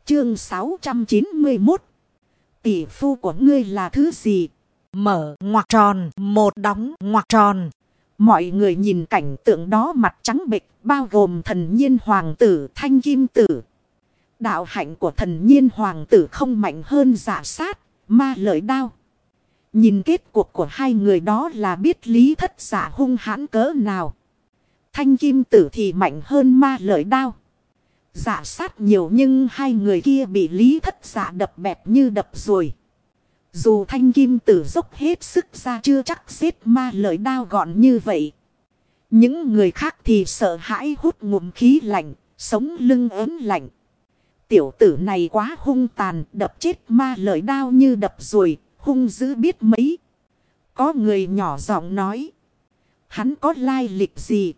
Chương 691. Tỷ phu của ngươi là thứ gì? Mở ngoặc tròn, một đóng ngoặc tròn. Mọi người nhìn cảnh tượng đó mặt trắng bệch, bao gồm thần nhiên hoàng tử Thanh Kim Tử. Đạo hạnh của thần nhiên hoàng tử không mạnh hơn Dạ Sát, Ma Lợi Đao. Nhìn kết cuộc của hai người đó là biết Lý Thất Dạ hung hãn cỡ nào. Thanh Kim Tử thì mạnh hơn Ma Lợi Đao. Dạ Sát nhiều nhưng hai người kia bị Lý Thất Dạ đập bẹp như đập rồi. Dù Thanh Kim Tử dốc hết sức ra chưa chắc giết Ma Lợi Đao gọn như vậy. Những người khác thì sợ hãi hút ngụm khí lạnh, sống lưng ớn lạnh. Tiểu tử này quá hung tàn, đập chết Ma Lợi Đao như đập rồi, hung dữ biết mấy. Có người nhỏ giọng nói. Hắn có lai lịch gì?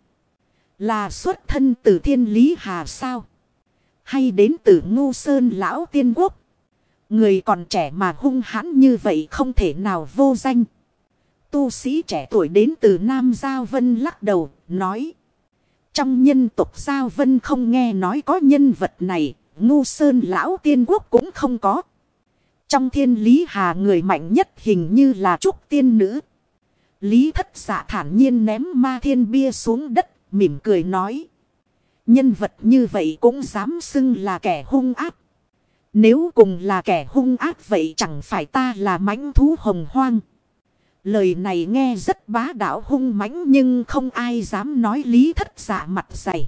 Là xuất thân từ Thiên Lý Hà sao? Hay đến từ Ngu Sơn Lão Tiên Quốc? Người còn trẻ mà hung hãn như vậy không thể nào vô danh. Tu sĩ trẻ tuổi đến từ Nam Giao Vân lắc đầu, nói. Trong nhân tộc Giao Vân không nghe nói có nhân vật này, Ngu Sơn Lão Tiên Quốc cũng không có. Trong Thiên Lý Hà người mạnh nhất hình như là Trúc Tiên Nữ. Lý Thất Dạ thản nhiên ném ma thiên bia xuống đất, mỉm cười nói. Nhân vật như vậy cũng dám xưng là kẻ hung ác. Nếu cùng là kẻ hung ác vậy chẳng phải ta là mãnh thú hồng hoang. Lời này nghe rất bá đạo hung mãnh nhưng không ai dám nói Lý Thất Dạ mặt dày.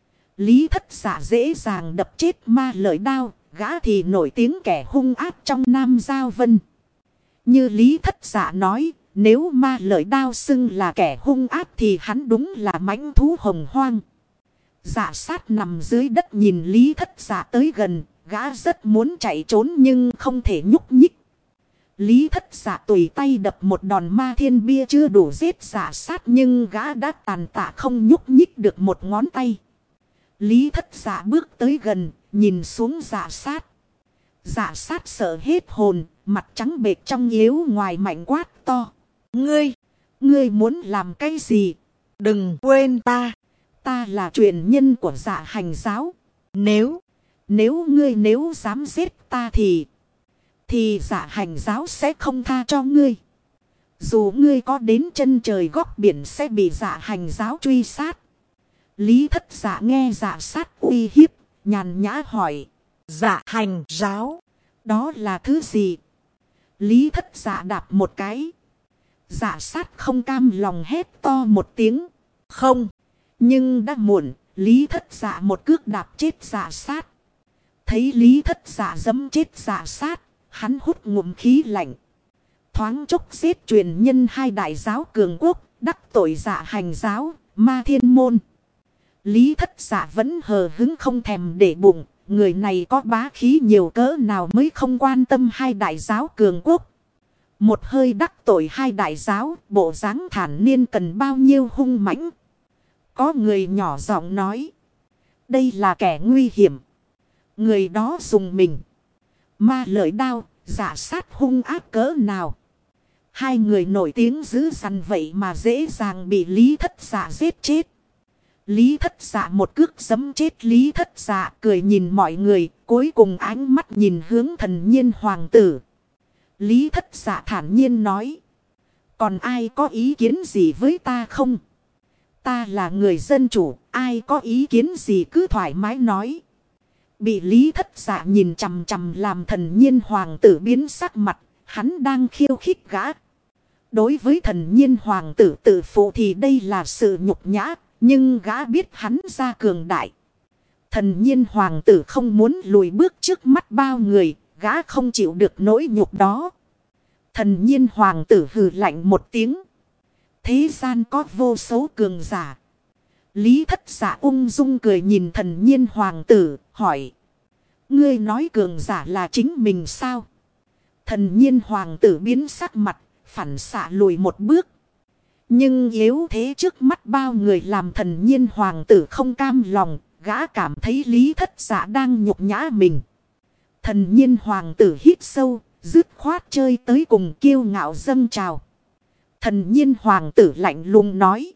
Lý Thất Dạ dễ dàng đập chết Ma Lợi Đao, gã thì nổi tiếng kẻ hung ác trong Nam Giao Vân. Như Lý Thất Dạ nói, nếu Ma Lợi Đao xưng là kẻ hung ác thì hắn đúng là mãnh thú hồng hoang. Dạ Sát nằm dưới đất nhìn Lý Thất Dạ tới gần, gã rất muốn chạy trốn nhưng không thể nhúc nhích. Lý Thất Dạ tùy tay đập một đòn ma thiên bia chưa đủ giết Dạ Sát nhưng gã đã tàn tạ không nhúc nhích được một ngón tay. Lý Thất Dạ bước tới gần, nhìn xuống Dạ Sát. Dạ Sát sợ hết hồn, mặt trắng bệch trong yếu ngoài mạnh quát to. Ngươi muốn làm cái gì? Đừng quên ta. Ta là truyền nhân của Dạ Hành giáo. Nếu ngươi dám giết ta thì Dạ Hành giáo sẽ không tha cho ngươi. Dù ngươi có đến chân trời góc biển sẽ bị Dạ Hành giáo truy sát. Lý Thất Dạ nghe Dạ Sát uy hiếp, nhàn nhã hỏi. Dạ Hành giáo, đó là thứ gì? Lý Thất Dạ đạp một cái. Dạ Sát không cam lòng hét to một tiếng. Không. Nhưng đã muộn, Lý Thất Dạ một cước đạp chết Dạ Sát. Thấy Lý Thất Dạ giẫm chết Dạ Sát, hắn hút ngụm khí lạnh. Thoáng chốc giết truyền nhân hai đại giáo cường quốc, đắc tội Dạ Hành giáo, Ma Thiên môn. Lý Thất Dạ vẫn hờ hứng không thèm để bụng, người này có bá khí nhiều cỡ nào mới không quan tâm hai đại giáo cường quốc. Một hơi đắc tội hai đại giáo, bộ dáng thản nhiên cần bao nhiêu hung mãnh. Có người nhỏ giọng nói. Đây là kẻ nguy hiểm. Người đó dùng mình. Ma Lợi Đao, Dạ Sát hung ác cỡ nào. Hai người nổi tiếng dữ dằn vậy mà dễ dàng bị Lý Thất Dạ giết chết. Lý Thất Dạ một cước giẫm chết Lý Thất Dạ cười nhìn mọi người, cuối cùng ánh mắt nhìn hướng thần nhiên hoàng tử. Lý Thất Dạ thản nhiên nói. Còn ai có ý kiến gì với ta không? Ta là người dân chủ, ai có ý kiến gì cứ thoải mái nói. Bị Lý Thất Dạ nhìn chằm chằm làm thần nhiên hoàng tử biến sắc mặt, hắn đang khiêu khích gã. Đối với thần nhiên hoàng tử tự phụ thì đây là sự nhục nhã, nhưng gã biết hắn ra cường đại. Thần nhiên hoàng tử không muốn lùi bước trước mắt bao người, gã không chịu được nỗi nhục đó. Thần nhiên hoàng tử hừ lạnh một tiếng. Thế gian có vô số cường giả. Lý Thất Dạ ung dung cười nhìn thần nhiên hoàng tử, hỏi. Ngươi nói cường giả là chính mình sao? Thần nhiên hoàng tử biến sắc mặt, phản xạ lùi một bước. Nhưng yếu thế trước mắt bao người làm thần nhiên hoàng tử không cam lòng, gã cảm thấy Lý Thất Dạ đang nhục nhã mình. Thần nhiên hoàng tử hít sâu, dứt khoát chơi tới cùng kiêu ngạo dâng trào. Thần nhiên hoàng tử lạnh lùng nói.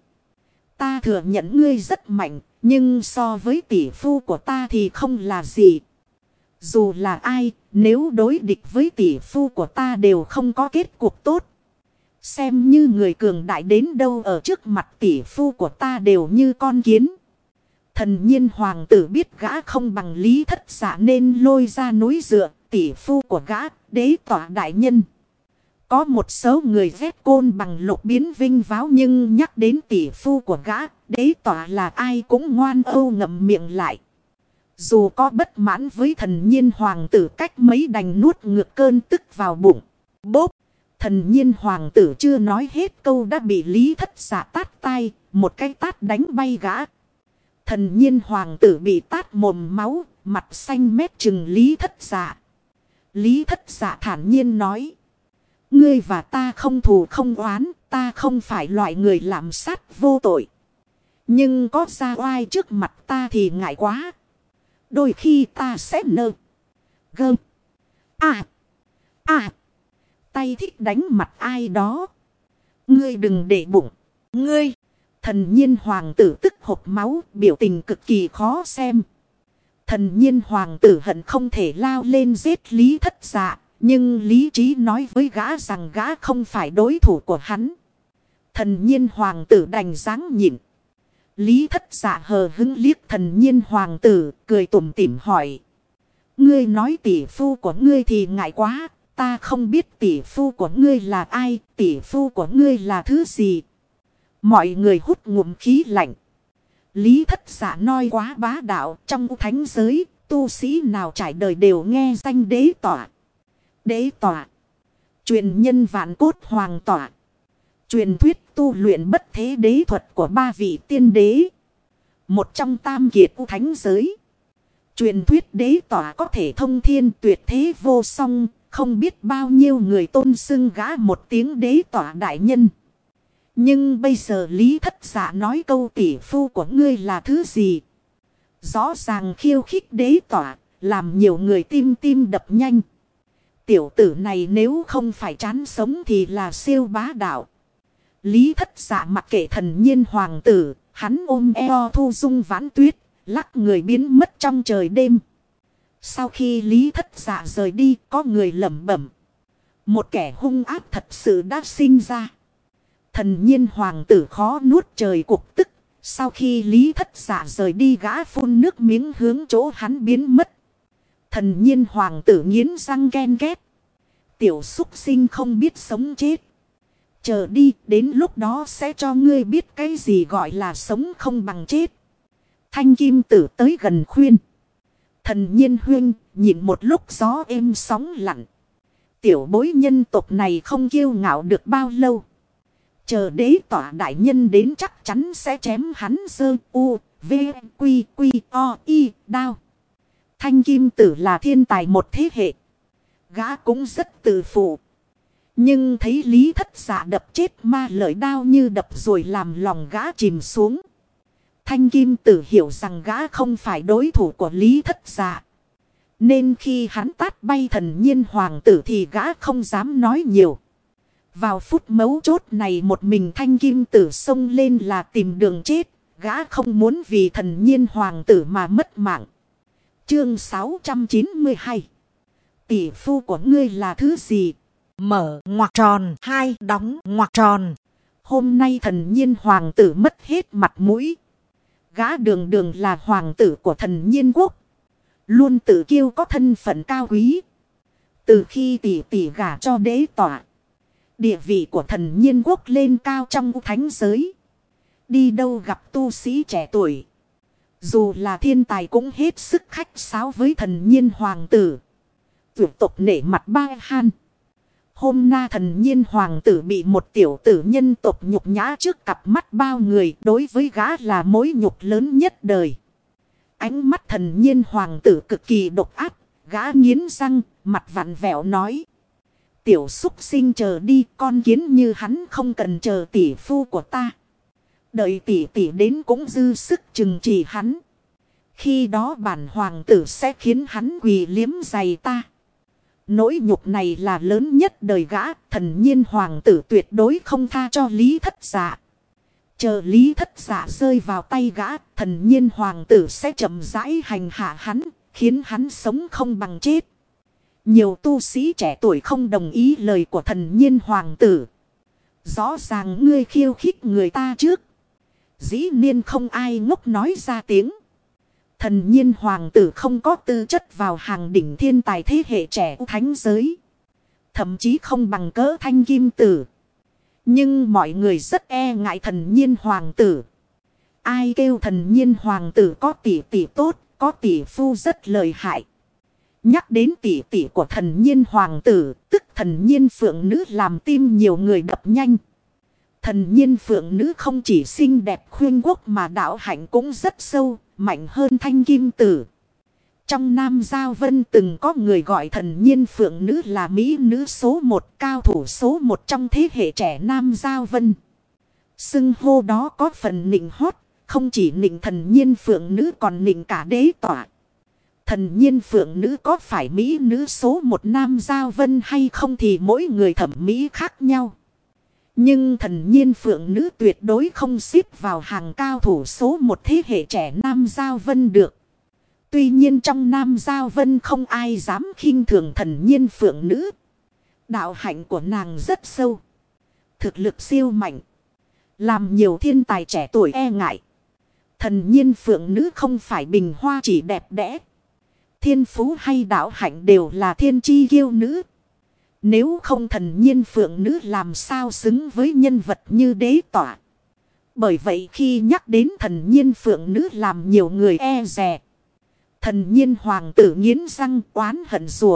Ta thừa nhận ngươi rất mạnh, nhưng so với tỷ phu của ta thì không là gì. Dù là ai, nếu đối địch với tỷ phu của ta đều không có kết cục tốt. Xem như người cường đại đến đâu ở trước mặt tỷ phu của ta đều như con kiến. Thần nhiên hoàng tử biết gã không bằng Lý Thất Dạ nên lôi ra núi dựa tỷ phu của gã, đế tỏa đại nhân. Có một số người ghét côn bằng lục biến vinh váo nhưng nhắc đến tỷ phu của gã, đế tỏa là ai cũng ngoan âu ngậm miệng lại. Dù có bất mãn với thần nhiên hoàng tử cách mấy đành nuốt ngược cơn tức vào bụng. Bốp! Thần nhiên hoàng tử chưa nói hết câu đã bị Lý Thất Dạ tát tai, một cái tát đánh bay gã. Thần nhiên hoàng tử bị tát mồm máu, mặt xanh mét chừng Lý Thất Dạ. Lý Thất Dạ thản nhiên nói. Ngươi và ta không thù không oán, ta không phải loại người làm sát vô tội. Nhưng có ra oai trước mặt ta thì ngại quá. Đôi khi ta sẽ nơ. Gơ. Tay thích đánh mặt ai đó. Ngươi đừng để bụng. Ngươi. Thần nhiên hoàng tử tức hộc máu, biểu tình cực kỳ khó xem. Thần nhiên hoàng tử hận không thể lao lên giết Lý Thất Dạ. Nhưng lý trí nói với gã rằng gã không phải đối thủ của hắn. Thần nhiên hoàng tử đành dáng nhịn. Lý Thất Dạ hờ hững liếc thần nhiên hoàng tử, cười tủm tỉm hỏi. Ngươi nói tỷ phu của ngươi thì ngại quá, ta không biết tỷ phu của ngươi là ai, tỷ phu của ngươi là thứ gì. Mọi người hút ngụm khí lạnh. Lý Thất Dạ nói quá bá đạo, trong thánh giới, tu sĩ nào trải đời đều nghe danh đế tỏa. Đế tỏa. Truyền nhân vạn cốt hoàng tỏa. Truyền thuyết tu luyện bất thế đế thuật của ba vị tiên đế. Một trong tam kiệt u thánh giới. Truyền thuyết đế tỏa có thể thông thiên tuyệt thế vô song. Không biết bao nhiêu người tôn xưng gã một tiếng đế tỏa đại nhân. Nhưng bây giờ Lý Thất Dạ nói câu tỷ phu của ngươi là thứ gì? Rõ ràng khiêu khích đế tỏa. Làm nhiều người tim đập nhanh. Tiểu tử này nếu không phải chán sống thì là siêu bá đạo. Lý Thất Dạ mặc kệ thần nhiên hoàng tử, hắn ôm eo Thu Dung Vãn Tuyết, lắc người biến mất trong trời đêm. Sau khi Lý Thất Dạ rời đi, có người lẩm bẩm. Một kẻ hung ác thật sự đã sinh ra. Thần nhiên hoàng tử khó nuốt trời cục tức. Sau khi Lý Thất Dạ rời đi gã phun nước miếng hướng chỗ hắn biến mất. Thần nhiên hoàng tử nghiến răng ken két. Tiểu súc sinh không biết sống chết. Chờ đi, đến lúc đó sẽ cho ngươi biết cái gì gọi là sống không bằng chết. Thanh kim tử tới gần khuyên. Thần nhiên huynh, nhìn một lúc gió êm sóng lặng. Tiểu bối nhân tộc này không kiêu ngạo được bao lâu. Chờ đế tỏa đại nhân đến chắc chắn sẽ chém hắn sơ u, v, quy, o, y, đao. Thanh kim tử là thiên tài một thế hệ. Gã cũng rất tự phụ. Nhưng thấy Lý Thất Dạ đập chết ma lợi đao như đập rồi làm lòng gã chìm xuống. Thanh kim tử hiểu rằng gã không phải đối thủ của Lý Thất Dạ. Nên khi hắn tát bay thần nhiên hoàng tử thì gã không dám nói nhiều. Vào phút mấu chốt này một mình thanh kim tử xông lên là tìm đường chết. Gã không muốn vì thần nhiên hoàng tử mà mất mạng. Chương 692. Tỷ phu của ngươi là thứ gì? Mở ngoặc tròn, hai đóng ngoặc tròn. Hôm nay thần nhiên hoàng tử mất hết mặt mũi. Gã đường đường là hoàng tử của thần nhiên quốc. Luôn tự kiêu có thân phận cao quý. Từ khi tỷ tỷ gả cho đế tỏa. Địa vị của thần nhiên quốc lên cao trong thánh giới. Đi đâu gặp tu sĩ trẻ tuổi. Dù là thiên tài cũng hết sức khách sáo với thần nhiên hoàng tử. Vượt tộc nể mặt ba han. Hôm na thần nhiên hoàng tử bị một tiểu tử nhân tộc nhục nhã trước cặp mắt bao người. Đối với gã là mối nhục lớn nhất đời. Ánh mắt thần nhiên hoàng tử cực kỳ độc ác. Gã nghiến răng, mặt vặn vẹo nói. Tiểu súc sinh chờ đi, con kiến như hắn không cần chờ tỷ phu của ta. Đợi tỷ tỷ đến cũng dư sức trừng trị hắn. Khi đó bản hoàng tử sẽ khiến hắn quỳ liếm giày ta. Nỗi nhục này là lớn nhất đời gã. Thần nhiên hoàng tử tuyệt đối không tha cho Lý Thất Dạ. Chờ Lý Thất Dạ rơi vào tay gã. Thần nhiên hoàng tử sẽ chậm rãi hành hạ hắn. khiến hắn sống không bằng chết. Nhiều tu sĩ trẻ tuổi không đồng ý lời của thần nhiên hoàng tử. Rõ ràng ngươi khiêu khích người ta trước. Dĩ nhiên không ai ngốc nói ra tiếng. Thần nhiên hoàng tử không có tư chất vào hàng đỉnh thiên tài thế hệ trẻ thánh giới. Thậm chí không bằng cỡ Thanh Kim Tử. Nhưng mọi người rất e ngại thần nhiên hoàng tử. Ai kêu thần nhiên hoàng tử có tỷ tỷ tốt, có tỷ phu rất lợi hại. Nhắc đến tỷ tỷ của thần nhiên hoàng tử, tức thần nhiên phượng nữ làm tim nhiều người đập nhanh. Thần nhiên phượng nữ không chỉ xinh đẹp khuyên quốc mà đạo hạnh cũng rất sâu, mạnh hơn Thanh Kim Tử. Trong Nam Giao Vân từng có người gọi thần nhiên phượng nữ là mỹ nữ số 1, cao thủ số 1 trong thế hệ trẻ Nam Giao Vân. Xưng hô đó có phần nịnh hót, không chỉ nịnh thần nhiên phượng nữ còn nịnh cả đế tỏa. Thần nhiên phượng nữ có phải mỹ nữ số 1 Nam Giao Vân hay không thì mỗi người thẩm mỹ khác nhau. Nhưng thần nhiên phượng nữ tuyệt đối không xếp vào hàng cao thủ số 1 thế hệ trẻ Nam Giao Vân được. Tuy nhiên trong Nam Giao Vân không ai dám khinh thường thần nhiên phượng nữ. Đạo hạnh của nàng rất sâu. Thực lực siêu mạnh. Làm nhiều thiên tài trẻ tuổi e ngại. Thần nhiên phượng nữ không phải bình hoa chỉ đẹp đẽ. Thiên phú hay đạo hạnh đều là thiên chi kiêu nữ. Nếu không thần nhiên phượng nữ làm sao xứng với nhân vật như đế tỏa. Bởi vậy khi nhắc đến thần nhiên phượng nữ làm nhiều người e dè. Thần nhiên hoàng tử nghiến răng oán hận rủa.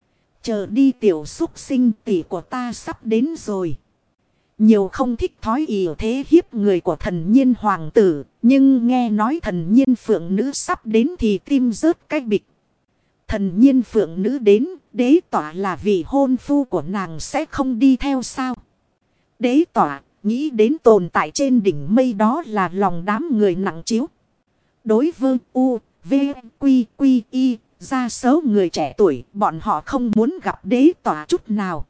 Chờ đi tiểu súc sinh, tỷ của ta sắp đến rồi. Nhiều không thích thói ỷ thế hiếp người của thần nhiên hoàng tử. Nhưng nghe nói thần nhiên phượng nữ sắp đến thì tim rớt cái bịch. Thần nhiên phượng nữ đến, đế tỏa là vị hôn phu của nàng sẽ không đi theo sao. Đế tỏa nghĩ đến tồn tại trên đỉnh mây đó là lòng đám người nặng chiếu. Đối với U, V, Quy, Quy, Y, ra số người trẻ tuổi, bọn họ không muốn gặp đế tỏa chút nào.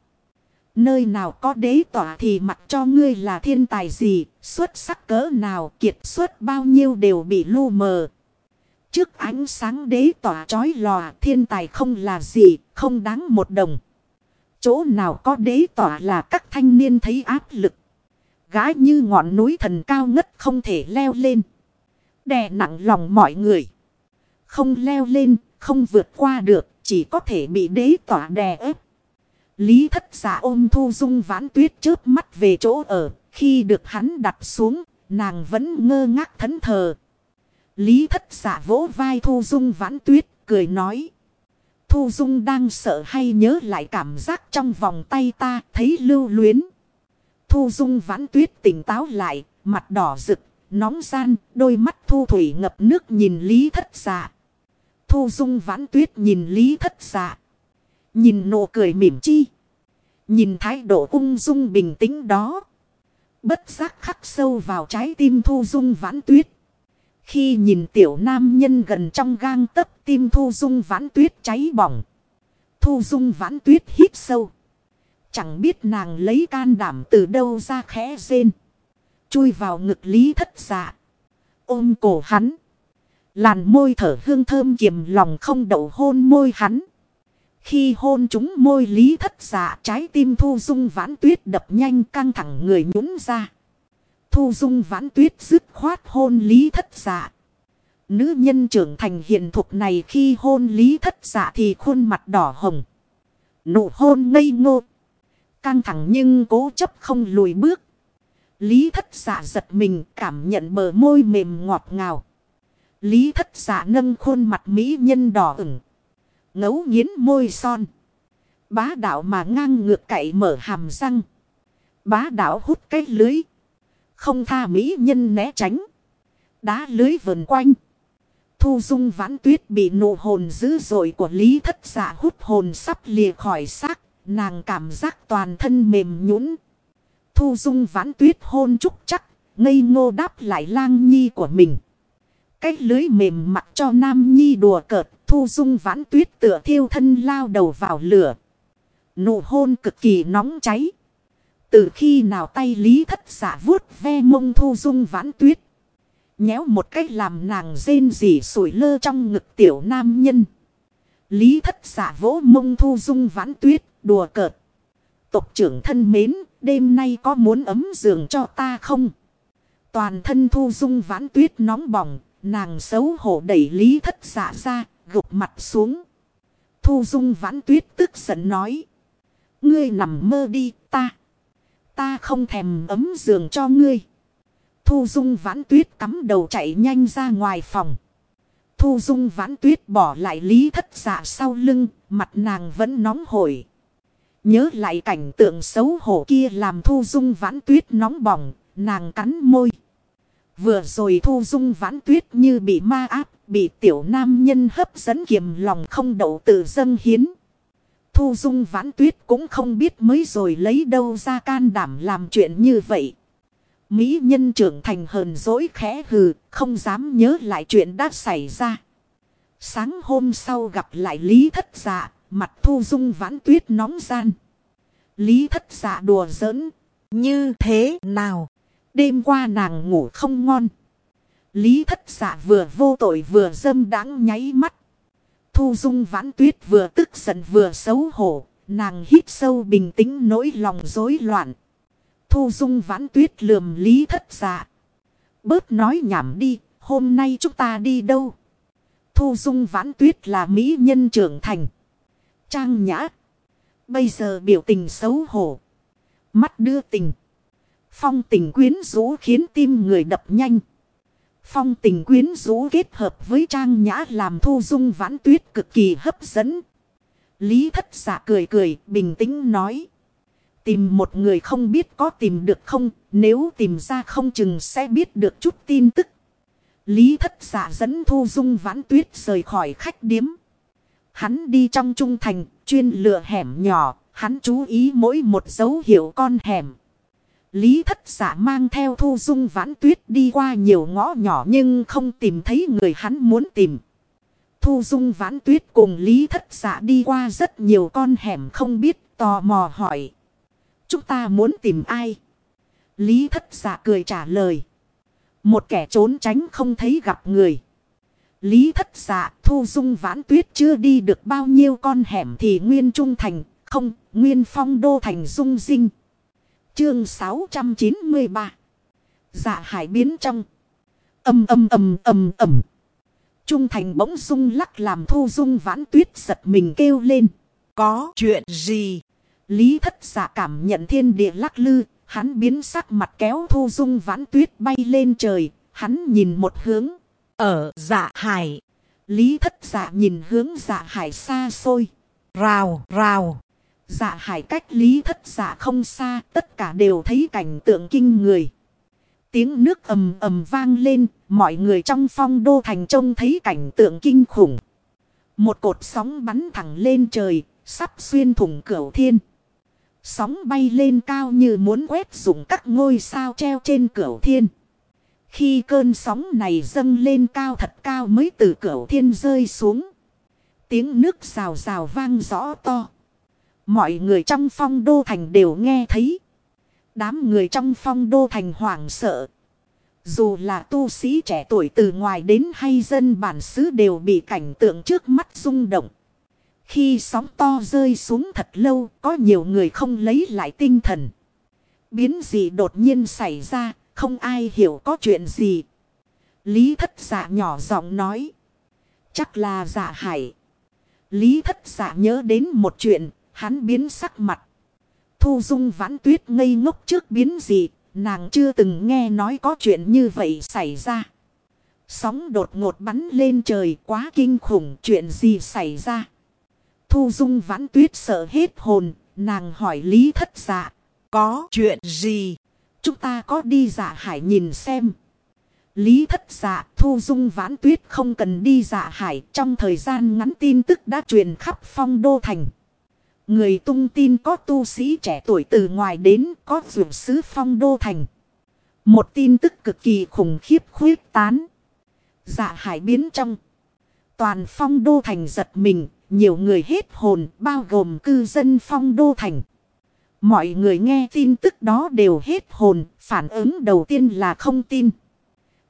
Nơi nào có đế tỏa thì mặc cho ngươi là thiên tài gì, xuất sắc cỡ nào, kiệt xuất bao nhiêu đều bị lu mờ. Trước ánh sáng đế tỏa chói lòa, thiên tài không là gì, không đáng một đồng. Chỗ nào có đế tỏa là các thanh niên thấy áp lực. Gái như ngọn núi thần cao ngất không thể leo lên. Đè nặng lòng mọi người. Không leo lên, không vượt qua được, chỉ có thể bị đế tỏa đè ép. Lý Thất Dạ ôm Thu Dung Vãn Tuyết chớp mắt về chỗ ở. Khi được hắn đặt xuống, nàng vẫn ngơ ngác thẫn thờ. Lý Thất Dạ vỗ vai Thu Dung Vãn Tuyết, cười nói. Thu Dung đang sợ hay nhớ lại cảm giác trong vòng tay ta, thấy lưu luyến. Thu Dung Vãn Tuyết tỉnh táo lại, mặt đỏ rực, nóng gian, đôi mắt Thu Thủy ngập nước nhìn Lý Thất Dạ. Thu Dung Vãn Tuyết nhìn Lý Thất Dạ. Nhìn nụ cười mỉm chi. Nhìn thái độ ung dung bình tĩnh đó. Bất giác khắc sâu vào trái tim Thu Dung Vãn Tuyết. Khi nhìn tiểu nam nhân gần trong gang tấc, tim Thu Dung Vãn Tuyết cháy bỏng. Thu Dung Vãn Tuyết hít sâu. Chẳng biết nàng lấy can đảm từ đâu ra khẽ rên. Chui vào ngực Lý Thất Dạ. Ôm cổ hắn. Làn môi thở hương thơm kiềm lòng không đậu hôn môi hắn. Khi hôn trúng môi Lý Thất Dạ, trái tim Thu Dung Vãn Tuyết đập nhanh, căng thẳng người nhũn ra. Thu Dung Vãn Tuyết dứt khoát hôn Lý Thất Dạ. Nữ nhân trưởng thành hiền thục này khi hôn Lý Thất Dạ thì khuôn mặt đỏ hồng. Nụ hôn ngây ngô. Căng thẳng nhưng cố chấp không lùi bước. Lý Thất Dạ giật mình, cảm nhận bờ môi mềm ngọt ngào. Lý Thất Dạ nâng khuôn mặt mỹ nhân đỏ ửng. Ngấu nghiến môi son. Bá đạo mà ngang ngược cậy mở hàm răng. Bá đạo hút cái lưới. Không tha mỹ nhân né tránh. Đá lưới vần quanh. Thu Dung Vãn Tuyết bị nụ hồn dữ dội của Lý Thất Dạ hút hồn sắp lìa khỏi xác. Nàng cảm giác toàn thân mềm nhũn. Thu Dung Vãn Tuyết hôn trúc chắc. Ngây ngô đáp lại lang nhi của mình. Cái lưới mềm mặc cho nam nhi đùa cợt. Thu Dung Vãn Tuyết tựa thiêu thân lao đầu vào lửa. Nụ hôn cực kỳ nóng cháy. Từ khi nào tay Lý Thất Dạ vuốt ve mông Thu Dung Vãn Tuyết. Nhéo một cách làm nàng rên rỉ sủi lơ trong ngực tiểu nam nhân. Lý Thất Dạ vỗ mông Thu Dung Vãn Tuyết, đùa cợt. Tộc trưởng thân mến, đêm nay có muốn ấm giường cho ta không? Toàn thân Thu Dung Vãn Tuyết nóng bỏng, nàng xấu hổ đẩy Lý Thất Dạ ra, gục mặt xuống. Thu Dung Vãn Tuyết tức giận nói. Ngươi nằm mơ đi, ta không thèm ấm giường cho ngươi. Thu Dung Vãn Tuyết cắm đầu chạy nhanh ra ngoài phòng. Thu Dung Vãn Tuyết bỏ lại Lý Thất Dạ sau lưng, mặt nàng vẫn nóng hổi. Nhớ lại cảnh tượng xấu hổ kia làm Thu Dung Vãn Tuyết nóng bỏng, nàng cắn môi. Vừa rồi Thu Dung Vãn Tuyết như bị ma áp, bị tiểu nam nhân hấp dẫn kiềm lòng không đậu tự dâng hiến. Thu Dung Vãn Tuyết cũng không biết mới rồi lấy đâu ra can đảm làm chuyện như vậy. Mỹ nhân trưởng thành hờn dỗi khẽ hừ, không dám nhớ lại chuyện đã xảy ra. Sáng hôm sau gặp lại Lý Thất Dạ, mặt Thu Dung Vãn Tuyết nóng gian. Lý Thất Dạ đùa giỡn. Như thế nào? Đêm qua nàng ngủ không ngon. Lý Thất Dạ vừa vô tội vừa dâm đãng nháy mắt. Thu Dung Vãn Tuyết vừa tức giận vừa xấu hổ. Nàng hít sâu bình tĩnh nỗi lòng rối loạn. Thu Dung Vãn Tuyết lườm Lý Thất Dạ. Bớt nói nhảm đi, hôm nay chúng ta đi đâu? Thu Dung Vãn Tuyết là mỹ nhân trưởng thành. Trang nhã. Bây giờ biểu tình xấu hổ. Mắt đưa tình. Phong tình quyến rũ khiến tim người đập nhanh. Phong tình quyến rũ kết hợp với trang nhã làm Thu Dung Vãn Tuyết cực kỳ hấp dẫn. Lý Thất Dạ cười cười bình tĩnh nói. Tìm một người không biết có tìm được không, nếu tìm ra không chừng sẽ biết được chút tin tức. Lý Thất Dạ dẫn Thu Dung Vãn Tuyết rời khỏi khách điếm. Hắn đi trong trung thành, chuyên lựa hẻm nhỏ, hắn chú ý mỗi một dấu hiệu con hẻm. Lý Thất Dạ mang theo Thu Dung Vãn Tuyết đi qua nhiều ngõ nhỏ nhưng không tìm thấy người hắn muốn tìm. Thu Dung Vãn Tuyết cùng Lý Thất Dạ đi qua rất nhiều con hẻm không biết, tò mò hỏi. Chúng ta muốn tìm ai? Lý Thất Dạ cười trả lời. Một kẻ trốn tránh không thấy gặp người. Lý Thất Dạ, Thu Dung Vãn Tuyết chưa đi được bao nhiêu con hẻm thì Nguyên Trung Thành, không, Nguyên Phong Đô Thành rung rinh. Chương 693. Dạ hải biến trong. Ầm. Trung Thành bỗng rung lắc làm Thu Dung Vãn Tuyết giật mình kêu lên. Có chuyện gì? Lý Thất Dạ cảm nhận thiên địa lắc lư. Hắn biến sắc mặt kéo Thu Dung Vãn Tuyết bay lên trời. Hắn nhìn một hướng. Ở Dạ hải. Lý Thất Dạ nhìn hướng Dạ hải xa xôi. Rào. Dạ hải cách Lý Thất Dạ không xa. Tất cả đều thấy cảnh tượng kinh người. Tiếng nước ầm vang lên. Mọi người trong Phong Đô Thành trông thấy cảnh tượng kinh khủng. Một cột sóng bắn thẳng lên trời. Sắp xuyên thủng cửu thiên. Sóng bay lên cao như muốn quét rụng các ngôi sao treo trên cửu thiên. Khi cơn sóng này dâng lên cao thật cao mới từ cửu thiên rơi xuống. Tiếng nước rào rào vang rõ to. Mọi người trong Phong Đô Thành đều nghe thấy. Đám người trong Phong Đô Thành hoảng sợ. Dù là tu sĩ trẻ tuổi từ ngoài đến hay dân bản xứ đều bị cảnh tượng trước mắt rung động. Khi sóng to rơi xuống thật lâu, có nhiều người không lấy lại tinh thần. Biến gì đột nhiên xảy ra, không ai hiểu có chuyện gì. Lý Thất Dạ nhỏ giọng nói. Chắc là Dạ hải. Lý Thất Dạ nhớ đến một chuyện, hắn biến sắc mặt. Thu Dung Vãn Tuyết ngây ngốc trước biến gì, nàng chưa từng nghe nói có chuyện như vậy xảy ra. Sóng đột ngột bắn lên trời quá kinh khủng, chuyện gì xảy ra. Thu Dung Vãn Tuyết sợ hết hồn, nàng hỏi Lý Thất Dạ. Có chuyện gì? Chúng ta có đi Dạ hải nhìn xem. Lý Thất Dạ, Thu Dung Vãn Tuyết không cần đi Dạ hải. Trong thời gian ngắn tin tức đã truyền khắp Phong Đô Thành. Người tung tin có tu sĩ trẻ tuổi từ ngoài đến, có vượt sứ Phong Đô Thành. Một tin tức cực kỳ khủng khiếp khuyết tán. Dạ hải biến trong. Toàn Phong Đô Thành giật mình. Nhiều người hết hồn, bao gồm cư dân Phong Đô Thành. Mọi người nghe tin tức đó đều hết hồn, phản ứng đầu tiên là không tin.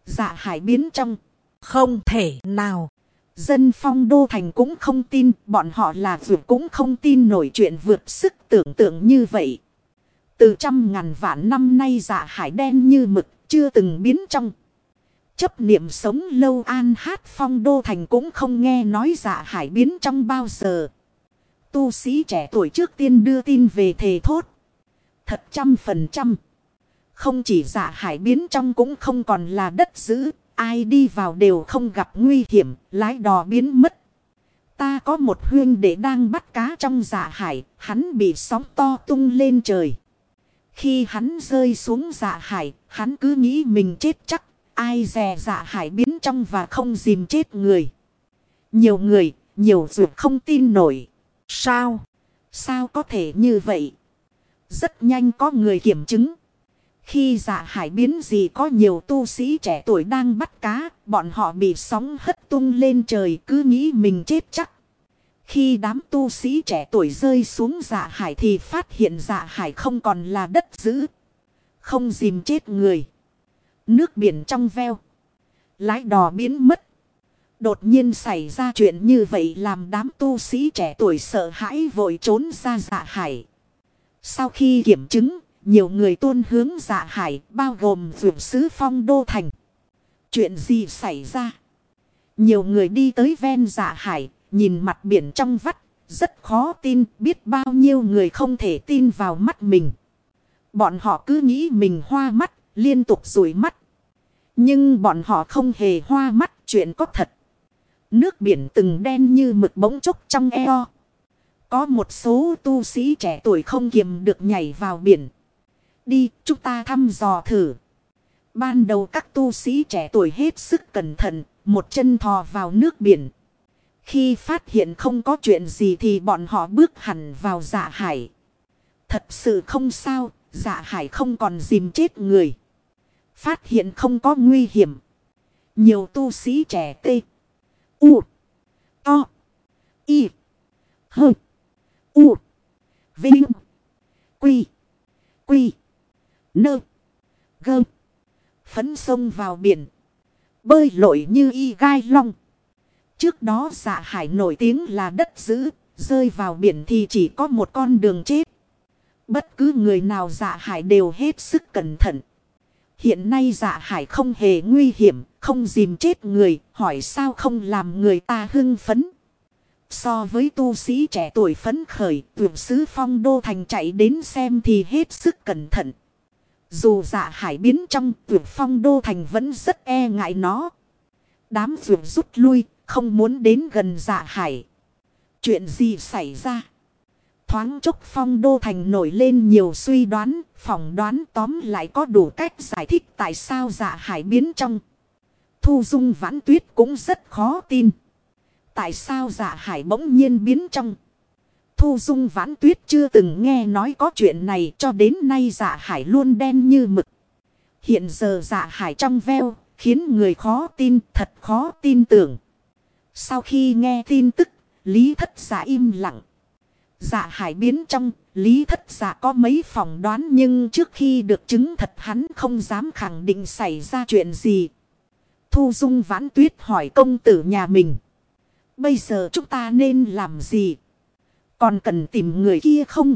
Dạ Hải biến trong. Không thể nào. Dân Phong Đô Thành cũng không tin, bọn họ là vượt cũng không tin nổi chuyện vượt sức tưởng tượng như vậy. Từ trăm ngàn vạn năm nay Dạ Hải đen như mực, chưa từng biến trong. Chấp niệm sống lâu an hát Phong Đô Thành cũng không nghe nói Dạ Hải biến trong bao giờ. Tu sĩ trẻ tuổi trước tiên đưa tin về thề thốt. Thật 100%. Không chỉ Dạ Hải biến trong cũng không còn là đất giữ. Ai đi vào đều không gặp nguy hiểm, lái đò biến mất. Ta có một huynh đệ đang bắt cá trong Dạ Hải, hắn bị sóng to tung lên trời. Khi hắn rơi xuống Dạ Hải, hắn cứ nghĩ mình chết chắc. Ai dè Dạ Hải biến trong và không dìm chết người. Người, nhiều dù không tin nổi. Sao? Sao có thể như vậy? Rất nhanh có người kiểm chứng. Khi Dạ Hải biến gì có nhiều tu sĩ trẻ tuổi đang bắt cá, bọn họ bị sóng hất tung lên trời cứ nghĩ mình chết chắc. Khi đám tu sĩ trẻ tuổi rơi xuống Dạ Hải thì phát hiện Dạ Hải không còn là đất giữ. Không dìm chết người. Nước biển trong veo. Lái đò biến mất. Đột nhiên xảy ra chuyện như vậy làm đám tu sĩ trẻ tuổi sợ hãi vội trốn ra Dạ Hải. Sau khi kiểm chứng, nhiều người tuôn hướng Dạ Hải bao gồm vượt sứ Phong Đô Thành. Chuyện gì xảy ra? Nhiều người đi tới ven Dạ Hải, nhìn mặt biển trong vắt, rất khó tin, biết bao nhiêu người không thể tin vào mắt mình. Bọn họ cứ nghĩ mình hoa mắt, liên tục dụi mắt. Nhưng bọn họ không hề hoa mắt, chuyện có thật. Nước biển từng đen như mực bỗng chốc trong eo. Có một số tu sĩ trẻ tuổi không kiềm được nhảy vào biển. Đi, chúng ta thăm dò thử. Ban đầu các tu sĩ trẻ tuổi hết sức cẩn thận, một chân thò vào nước biển. Khi phát hiện không có chuyện gì thì bọn họ bước hẳn vào Dạ Hải. Thật sự không sao, Dạ Hải không còn dìm chết người. Phát hiện không có nguy hiểm. Nhiều tu sĩ trẻ tê. U. To. Y. Hơ. U. Vinh. Quy. Quy. Nơ. Gơ. Phấn sông vào biển. Bơi lội như y gai long. Trước đó Dạ Hải nổi tiếng là đất giữ. Rơi vào biển thì chỉ có một con đường chết. Bất cứ người nào Dạ Hải đều hết sức cẩn thận. Hiện nay Dạ Hải không hề nguy hiểm, không dìm chết người, hỏi sao không làm người ta hưng phấn. So với tu sĩ trẻ tuổi phấn khởi, vượt sứ Phong Đô Thành chạy đến xem thì hết sức cẩn thận. Dù Dạ Hải biến trong, vượt Phong Đô Thành vẫn rất e ngại nó. Đám vượt rút lui, không muốn đến gần Dạ Hải. Chuyện gì xảy ra? Thoáng chốc Phong Đô Thành nổi lên nhiều suy đoán, phỏng đoán tóm lại có đủ cách giải thích tại sao Dạ Hải biến trong. Thu Dung Vãn Tuyết cũng rất khó tin. Tại sao Dạ Hải bỗng nhiên biến trong? Thu Dung Vãn Tuyết chưa từng nghe nói có chuyện này, cho đến nay Dạ Hải luôn đen như mực. Hiện giờ Dạ Hải trong veo, khiến người khó tin, thật khó tin tưởng. Sau khi nghe tin tức, Lý Thất Dạ im lặng. Dạ Hải biến trong, Lý Thất Dạ có mấy phỏng đoán nhưng trước khi được chứng thật hắn không dám khẳng định xảy ra chuyện gì. Thu Dung Vãn Tuyết hỏi công tử nhà mình. Bây giờ chúng ta nên làm gì? Còn cần tìm người kia không?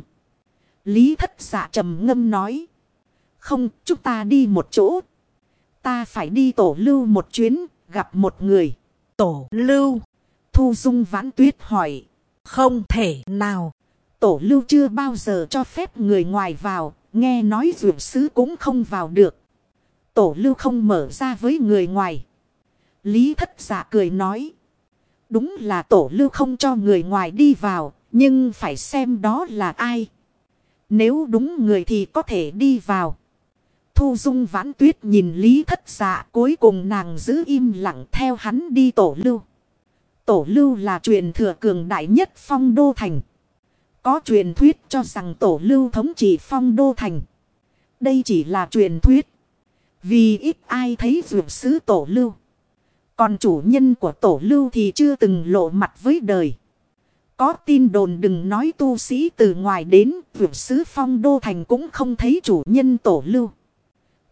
Lý Thất Dạ trầm ngâm nói. Không, chúng ta đi một chỗ. Ta phải đi Tổ Lưu một chuyến, gặp một người. Tổ Lưu? Thu Dung Vãn Tuyết hỏi. Không thể nào. Tổ Lưu chưa bao giờ cho phép người ngoài vào, nghe nói dược sứ cũng không vào được. Tổ Lưu không mở ra với người ngoài. Lý Thất Dạ cười nói. Đúng là Tổ Lưu không cho người ngoài đi vào, nhưng phải xem đó là ai. Nếu đúng người thì có thể đi vào. Thu Dung Vãn Tuyết nhìn Lý Thất Dạ, cuối cùng nàng giữ im lặng theo hắn đi Tổ Lưu. Tổ Lưu là truyền thừa cường đại nhất Phong Đô Thành. Có truyền thuyết cho rằng Tổ Lưu thống trị Phong Đô Thành. Đây chỉ là truyền thuyết. Vì ít ai thấy vượt sứ Tổ Lưu. Còn chủ nhân của Tổ Lưu thì chưa từng lộ mặt với đời. Có tin đồn đừng nói tu sĩ từ ngoài đến, vượt sứ Phong Đô Thành cũng không thấy chủ nhân Tổ Lưu.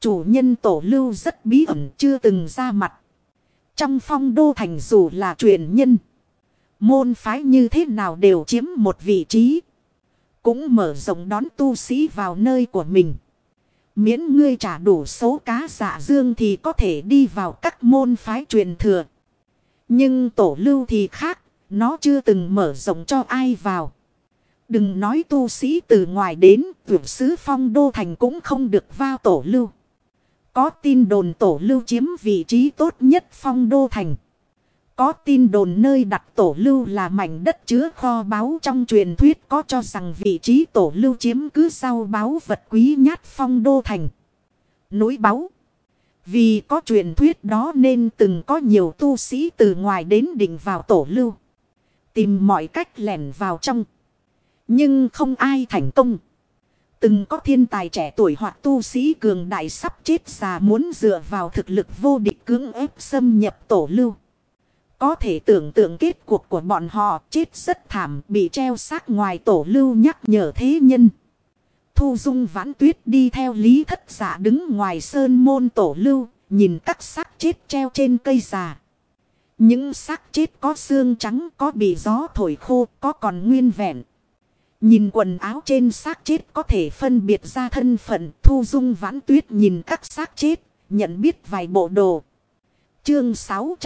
Chủ nhân tổ lưu rất bí ẩn chưa từng ra mặt. Trong phong đô thành dù là truyền nhân, môn phái như thế nào đều chiếm một vị trí. Cũng mở rộng đón tu sĩ vào nơi của mình. Miễn ngươi trả đủ số cá dạ dương thì có thể đi vào các môn phái truyền thừa. Nhưng tổ lưu thì khác, nó chưa từng mở rộng cho ai vào. Đừng nói tu sĩ từ ngoài đến, vượt sứ phong đô thành cũng không được vào tổ lưu. Có tin đồn tổ lưu chiếm vị trí tốt nhất phong đô thành. Có tin đồn nơi đặt tổ lưu là mảnh đất chứa kho báu, trong truyền thuyết có cho rằng vị trí tổ lưu chiếm cứ sau báu vật quý nhát phong đô thành. Núi báu. Vì có truyền thuyết đó nên từng có nhiều tu sĩ từ ngoài đến định vào tổ lưu. Tìm mọi cách lẻn vào trong. Nhưng không ai thành công. Từng có thiên tài trẻ tuổi hoặc tu sĩ cường đại sắp chết già muốn dựa vào thực lực vô địch cưỡng ép xâm nhập tổ lưu. Có thể tưởng tượng kết cuộc của bọn họ chết rất thảm, bị treo xác ngoài tổ lưu nhắc nhở thế nhân. Thu Dung Vãn Tuyết đi theo Lý Thất Dạ đứng ngoài sơn môn tổ lưu, nhìn các xác chết treo trên cây già. Những xác chết có xương trắng, có bị gió thổi khô, có còn nguyên vẹn. Nhìn quần áo trên xác chết có thể phân biệt ra thân phận. Thu Dung Vãn Tuyết nhìn các xác chết, nhận biết vài bộ đồ. Chương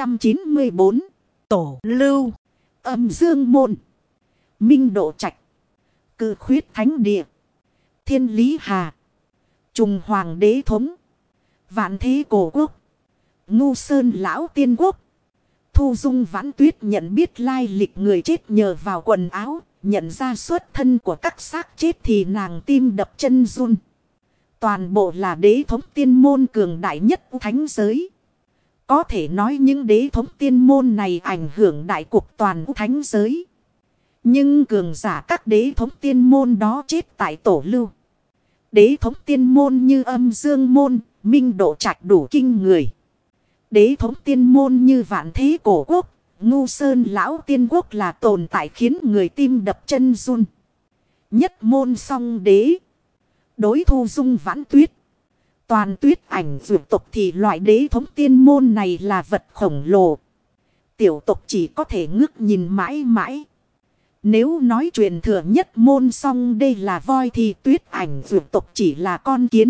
694 Tổ lưu. Âm Dương Môn, Minh Độ Trạch, Cự Khuyết Thánh Địa, Thiên Lý Hà, Trùng Hoàng Đế Thống, Vạn Thế Cổ Quốc, Ngu Sơn Lão Tiên Quốc. Thu Dung Vãn Tuyết nhận biết lai lịch người chết nhờ vào quần áo. Nhận ra xuất thân của các xác chết thì nàng tim đập chân run. Toàn bộ là đế thống tiên môn cường đại nhất thánh giới. Có thể nói những đế thống tiên môn này ảnh hưởng đại cục toàn thánh giới. Nhưng cường giả các đế thống tiên môn đó chết tại tổ lưu. Đế thống tiên môn như Âm Dương Môn, Minh Độ Trạch đủ kinh người. Đế thống tiên môn như Vạn Thế Cổ Quốc, Ngu Sơn Lão Tiên Quốc là tồn tại khiến người tim đập chân run. Nhất môn song đế. Đối Thu Dung Vãn Tuyết. Toàn Tuyết Ảnh vượt tộc thì loại đế thống tiên môn này là vật khổng lồ. Tiểu tộc chỉ có thể ngước nhìn mãi mãi. Nếu nói truyền thừa nhất môn song đây là voi thì Tuyết Ảnh vượt tộc chỉ là con kiến.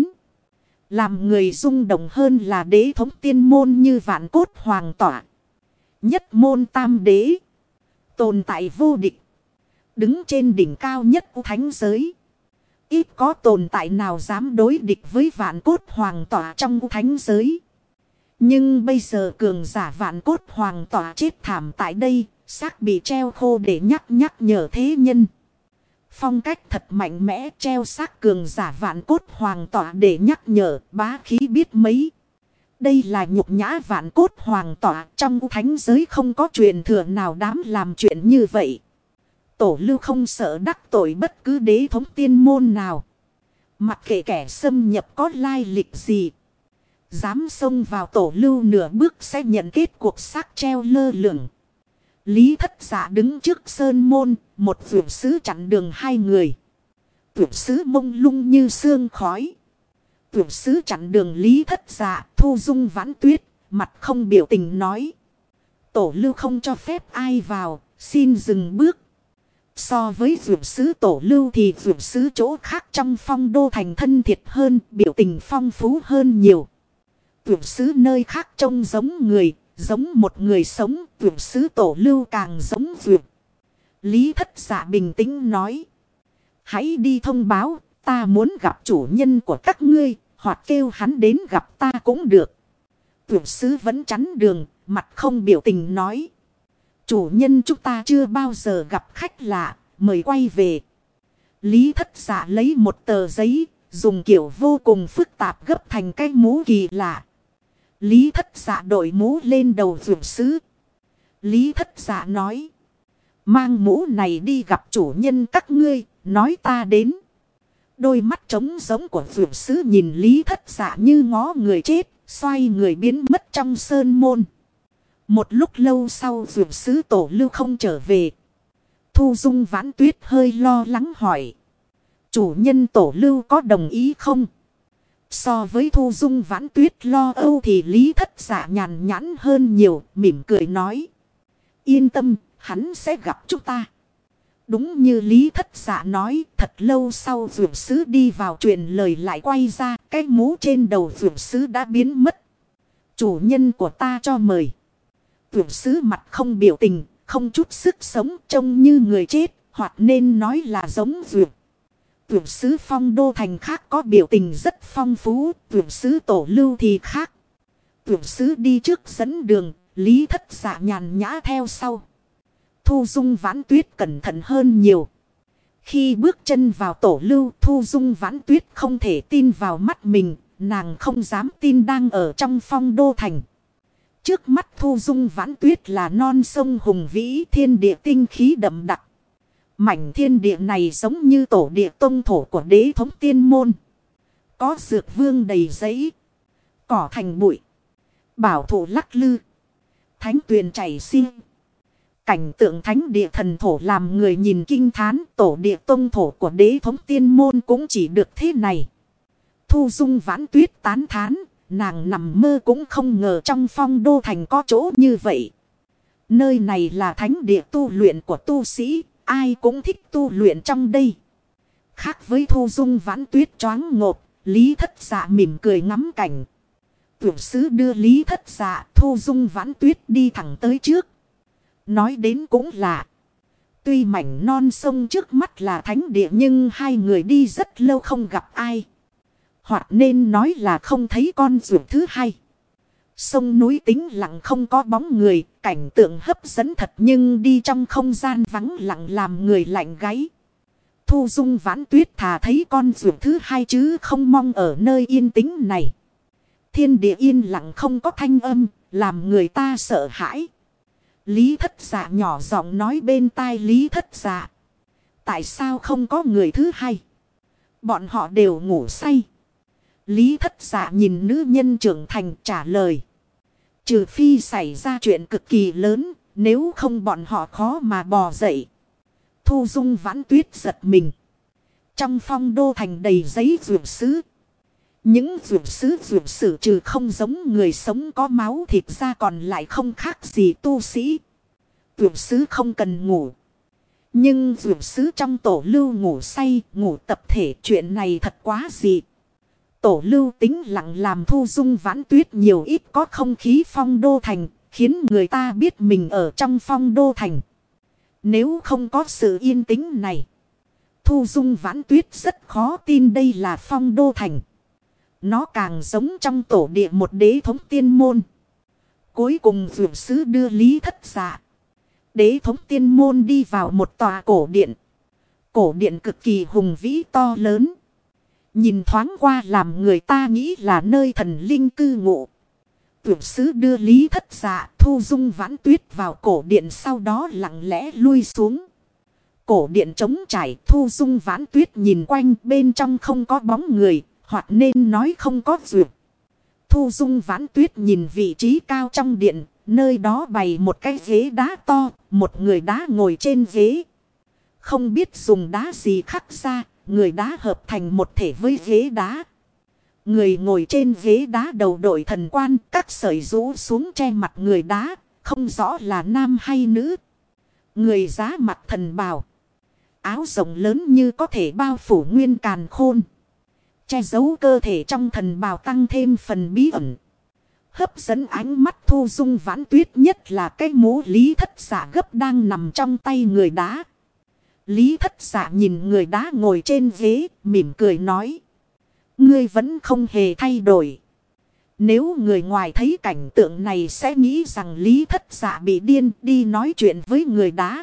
Làm người rung động hơn là đế thống tiên môn như Vạn Cốt Hoàng Tỏa. Nhất môn tam đế. Tồn tại vô địch. Đứng trên đỉnh cao nhất của thánh giới. Ít có tồn tại nào dám đối địch với Vạn Cốt Hoàng Tỏa trong thánh giới. Nhưng bây giờ cường giả Vạn Cốt Hoàng Tỏa chết thảm tại đây. Xác bị treo khô để nhắc nhở thế nhân. Phong cách thật mạnh mẽ, treo xác cường giả Vạn Cốt Hoàng Tỏa để nhắc nhở, bá khí biết mấy. Đây là nhục nhã Vạn Cốt Hoàng Tỏa, trong thánh giới không có truyền thừa nào dám làm chuyện như vậy. Tổ lưu không sợ đắc tội bất cứ đế thống tiên môn nào. Mặc kệ kẻ xâm nhập có lai lịch gì. Dám xông vào tổ lưu nửa bước sẽ nhận kết cuộc xác treo lơ lửng. Lý Thất Dạ đứng trước sơn môn, một vượt sứ chặn đường hai người. Vượt sứ mông lung như sương khói. Vượt sứ chặn đường Lý Thất Dạ, Thu Dung Vãn Tuyết, mặt không biểu tình nói. Tổ lưu không cho phép ai vào, xin dừng bước. So với vượt sứ tổ lưu thì vượt sứ chỗ khác trong phong đô thành thân thiệt hơn, biểu tình phong phú hơn nhiều. Vượt sứ nơi khác trông giống người, giống một người sống, vượt sứ tổ lưu càng giống vượt. Lý Thất Dạ bình tĩnh nói. Hãy đi thông báo, ta muốn gặp chủ nhân của các ngươi, hoặc kêu hắn đến gặp ta cũng được. Vượt sứ vẫn chắn đường, mặt không biểu tình nói. Chủ nhân chúng ta chưa bao giờ gặp khách lạ, mời quay về. Lý Thất Dạ lấy một tờ giấy, dùng kiểu vô cùng phức tạp gấp thành cái mũ kỳ lạ. Lý Thất Dạ đội mũ lên đầu vượt sứ. Lý Thất Dạ nói. Mang mũ này đi gặp chủ nhân các ngươi, nói ta đến. Đôi mắt trống giống của vượt sứ nhìn Lý Thất Dạ như ngó người chết, xoay người biến mất trong sơn môn. Một lúc lâu sau vượt sứ tổ lưu không trở về. Thu Dung Vãn Tuyết hơi lo lắng hỏi. Chủ nhân tổ lưu có đồng ý không? So với Thu Dung Vãn Tuyết lo âu thì Lý Thất Dạ nhàn nhãn hơn nhiều, mỉm cười nói. Yên tâm, hắn sẽ gặp chúng ta. Đúng như Lý Thất Dạ nói, thật lâu sau vượt sứ đi vào truyền lời lại quay ra, cái mũ trên đầu vượt sứ đã biến mất. Chủ nhân của ta cho mời. Vượt sứ mặt không biểu tình, không chút sức sống, trông như người chết, hoặc nên nói là giống vượt. Vượt sứ Phong Đô Thành khác có biểu tình rất phong phú, vượt sứ Tổ Lưu thì khác. Vượt sứ đi trước dẫn đường, Lý Thất Dạ nhàn nhã theo sau. Thu Dung Vãn Tuyết cẩn thận hơn nhiều. Khi bước chân vào Tổ Lưu, Thu Dung Vãn Tuyết không thể tin vào mắt mình, nàng không dám tin đang ở trong Phong Đô Thành. Trước mắt Thu Dung Vãn Tuyết là non sông hùng vĩ, thiên địa tinh khí đậm đặc. Mảnh thiên địa này giống như tổ địa tông thổ của đế thống tiên môn. Có dược vương đầy giấy, cỏ thành bụi, bảo thụ lắc lư, thánh tuyền chảy xiên. Cảnh tượng thánh địa thần thổ làm người nhìn kinh thán, tổ địa tông thổ của đế thống tiên môn cũng chỉ được thế này. Thu Dung Vãn Tuyết tán thán, nàng nằm mơ cũng không ngờ trong Phong Đô Thành có chỗ như vậy. Nơi này là thánh địa tu luyện của tu sĩ, ai cũng thích tu luyện trong đây. Khác với Thu Dung Vãn Tuyết choáng ngộp, Lý Thất Dạ mỉm cười ngắm cảnh. Tiểu sứ đưa Lý Thất Dạ, Thu Dung Vãn Tuyết đi thẳng tới trước. Nói đến cũng lạ. Tuy mảnh non sông trước mắt là thánh địa nhưng hai người đi rất lâu không gặp ai. Hoặc nên nói là không thấy con ruột thứ hai. Sông núi tĩnh lặng không có bóng người, cảnh tượng hấp dẫn thật nhưng đi trong không gian vắng lặng làm người lạnh gáy. Thu Dung Vãn Tuyết thà thấy con ruột thứ hai chứ không mong ở nơi yên tĩnh này. Thiên địa yên lặng không có thanh âm, làm người ta sợ hãi. Lý Thất Dạ nhỏ giọng nói bên tai Lý Thất Dạ. Tại sao không có người thứ hai? Bọn họ đều ngủ say. Lý Thất Dạ nhìn nữ nhân trưởng thành trả lời. Trừ phi xảy ra chuyện cực kỳ lớn, nếu không bọn họ khó mà bò dậy. Thu Dung Vãn Tuyết giật mình. Trong Phong Đô Thành đầy giấy vượt sứ. Những vượt sử trừ không giống người sống có máu thịt ra còn lại không khác gì tu sĩ. Vượt sứ không cần ngủ. Nhưng vượt sứ trong Tổ Lưu ngủ say, ngủ tập thể, chuyện này thật quá dị. Tổ Lưu tĩnh lặng làm Thu Dung Vãn Tuyết nhiều ít có không khí Phong Đô Thành, khiến người ta biết mình ở trong Phong Đô Thành. Nếu không có sự yên tĩnh này, Thu Dung Vãn Tuyết rất khó tin đây là Phong Đô Thành. Nó càng giống trong tổ địa một đế thống tiên môn. Cuối cùng vượt sứ đưa Lý Thất Dạ. Đế thống tiên môn đi vào một tòa cổ điện. Cổ điện cực kỳ hùng vĩ to lớn. Nhìn thoáng qua làm người ta nghĩ là nơi thần linh cư ngụ. Vượt sứ đưa Lý Thất Dạ, Thu Dung Vãn Tuyết vào cổ điện, sau đó lặng lẽ lui xuống. Cổ điện trống trải, Thu Dung Vãn Tuyết nhìn quanh, bên trong không có bóng người, hoặc nên nói không có vượt. Thu Dung Vãn Tuyết nhìn vị trí cao trong điện, nơi đó bày một cái ghế đá to, một người đá ngồi trên ghế. Không biết dùng đá gì khắc ra, người đá hợp thành một thể với ghế đá. Người ngồi trên ghế đá đầu đội thần quan, các sợi rũ xuống che mặt người đá, không rõ là nam hay nữ. Người giá mặt thần bào. Áo rộng lớn như có thể bao phủ nguyên càn khôn. Che giấu cơ thể trong thần bào tăng thêm phần bí ẩn. Hấp dẫn ánh mắt Thu Dung Vãn Tuyết nhất là cái mũ Lý Thất Dạ gấp đang nằm trong tay người đá. Lý Thất Dạ nhìn người đá ngồi trên ghế, mỉm cười nói. Ngươi vẫn không hề thay đổi. Nếu người ngoài thấy cảnh tượng này sẽ nghĩ rằng Lý Thất Dạ bị điên, đi nói chuyện với người đá.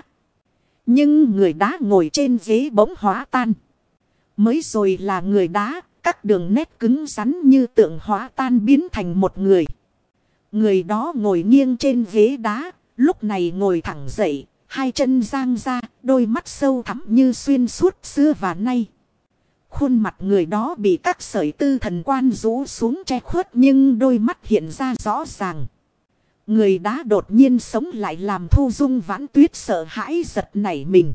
Nhưng người đá ngồi trên ghế bỗng hóa tan. Mới rồi là người đá, các đường nét cứng rắn như tượng hóa tan biến thành một người. Người đó ngồi nghiêng trên ghế đá, lúc này ngồi thẳng dậy, hai chân giang ra, đôi mắt sâu thẳm như xuyên suốt xưa và nay. Khuôn mặt người đó bị các sợi tư thần quan rũ xuống che khuất nhưng đôi mắt hiện ra rõ ràng. Người đá đột nhiên sống lại làm Thu Dung Vãn Tuyết sợ hãi giật nảy mình.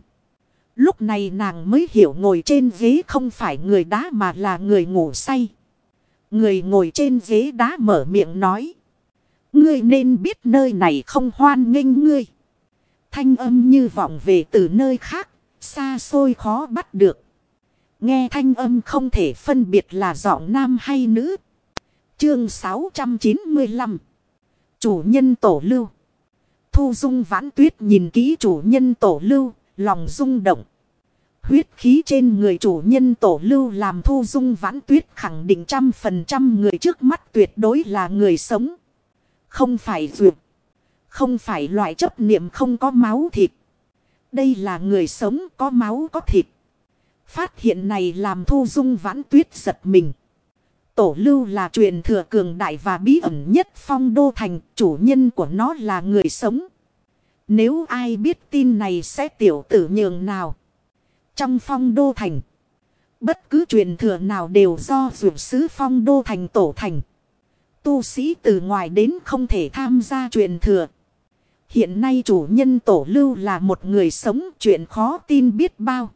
Lúc này nàng mới hiểu ngồi trên ghế không phải người đá mà là người ngủ say. Người ngồi trên ghế đá mở miệng nói. Ngươi nên biết nơi này không hoan nghênh ngươi. Thanh âm như vọng về từ nơi khác, xa xôi khó bắt được. Nghe thanh âm không thể phân biệt là giọng nam hay nữ. Chương 695. Chủ nhân Tổ Lưu. Thu Dung Vãn Tuyết nhìn kỹ chủ nhân Tổ Lưu, lòng rung động. Huyết khí trên người chủ nhân Tổ Lưu làm Thu Dung Vãn Tuyết khẳng định 100% người trước mắt tuyệt đối là người sống. Không phải duyệt. Không phải loại chấp niệm không có máu thịt. Đây là người sống có máu có thịt. Phát hiện này làm Thu Dung Vãn Tuyết giật mình. Tổ Lưu là truyền thừa cường đại và bí ẩn nhất Phong Đô Thành. Chủ nhân của nó là người sống. Nếu ai biết tin này sẽ tiểu tử nhường nào. Trong Phong Đô Thành, bất cứ truyền thừa nào đều do dược sứ Phong Đô Thành tổ thành. Tu sĩ từ ngoài đến không thể tham gia truyền thừa. Hiện nay chủ nhân Tổ Lưu là một người sống, chuyện khó tin biết bao.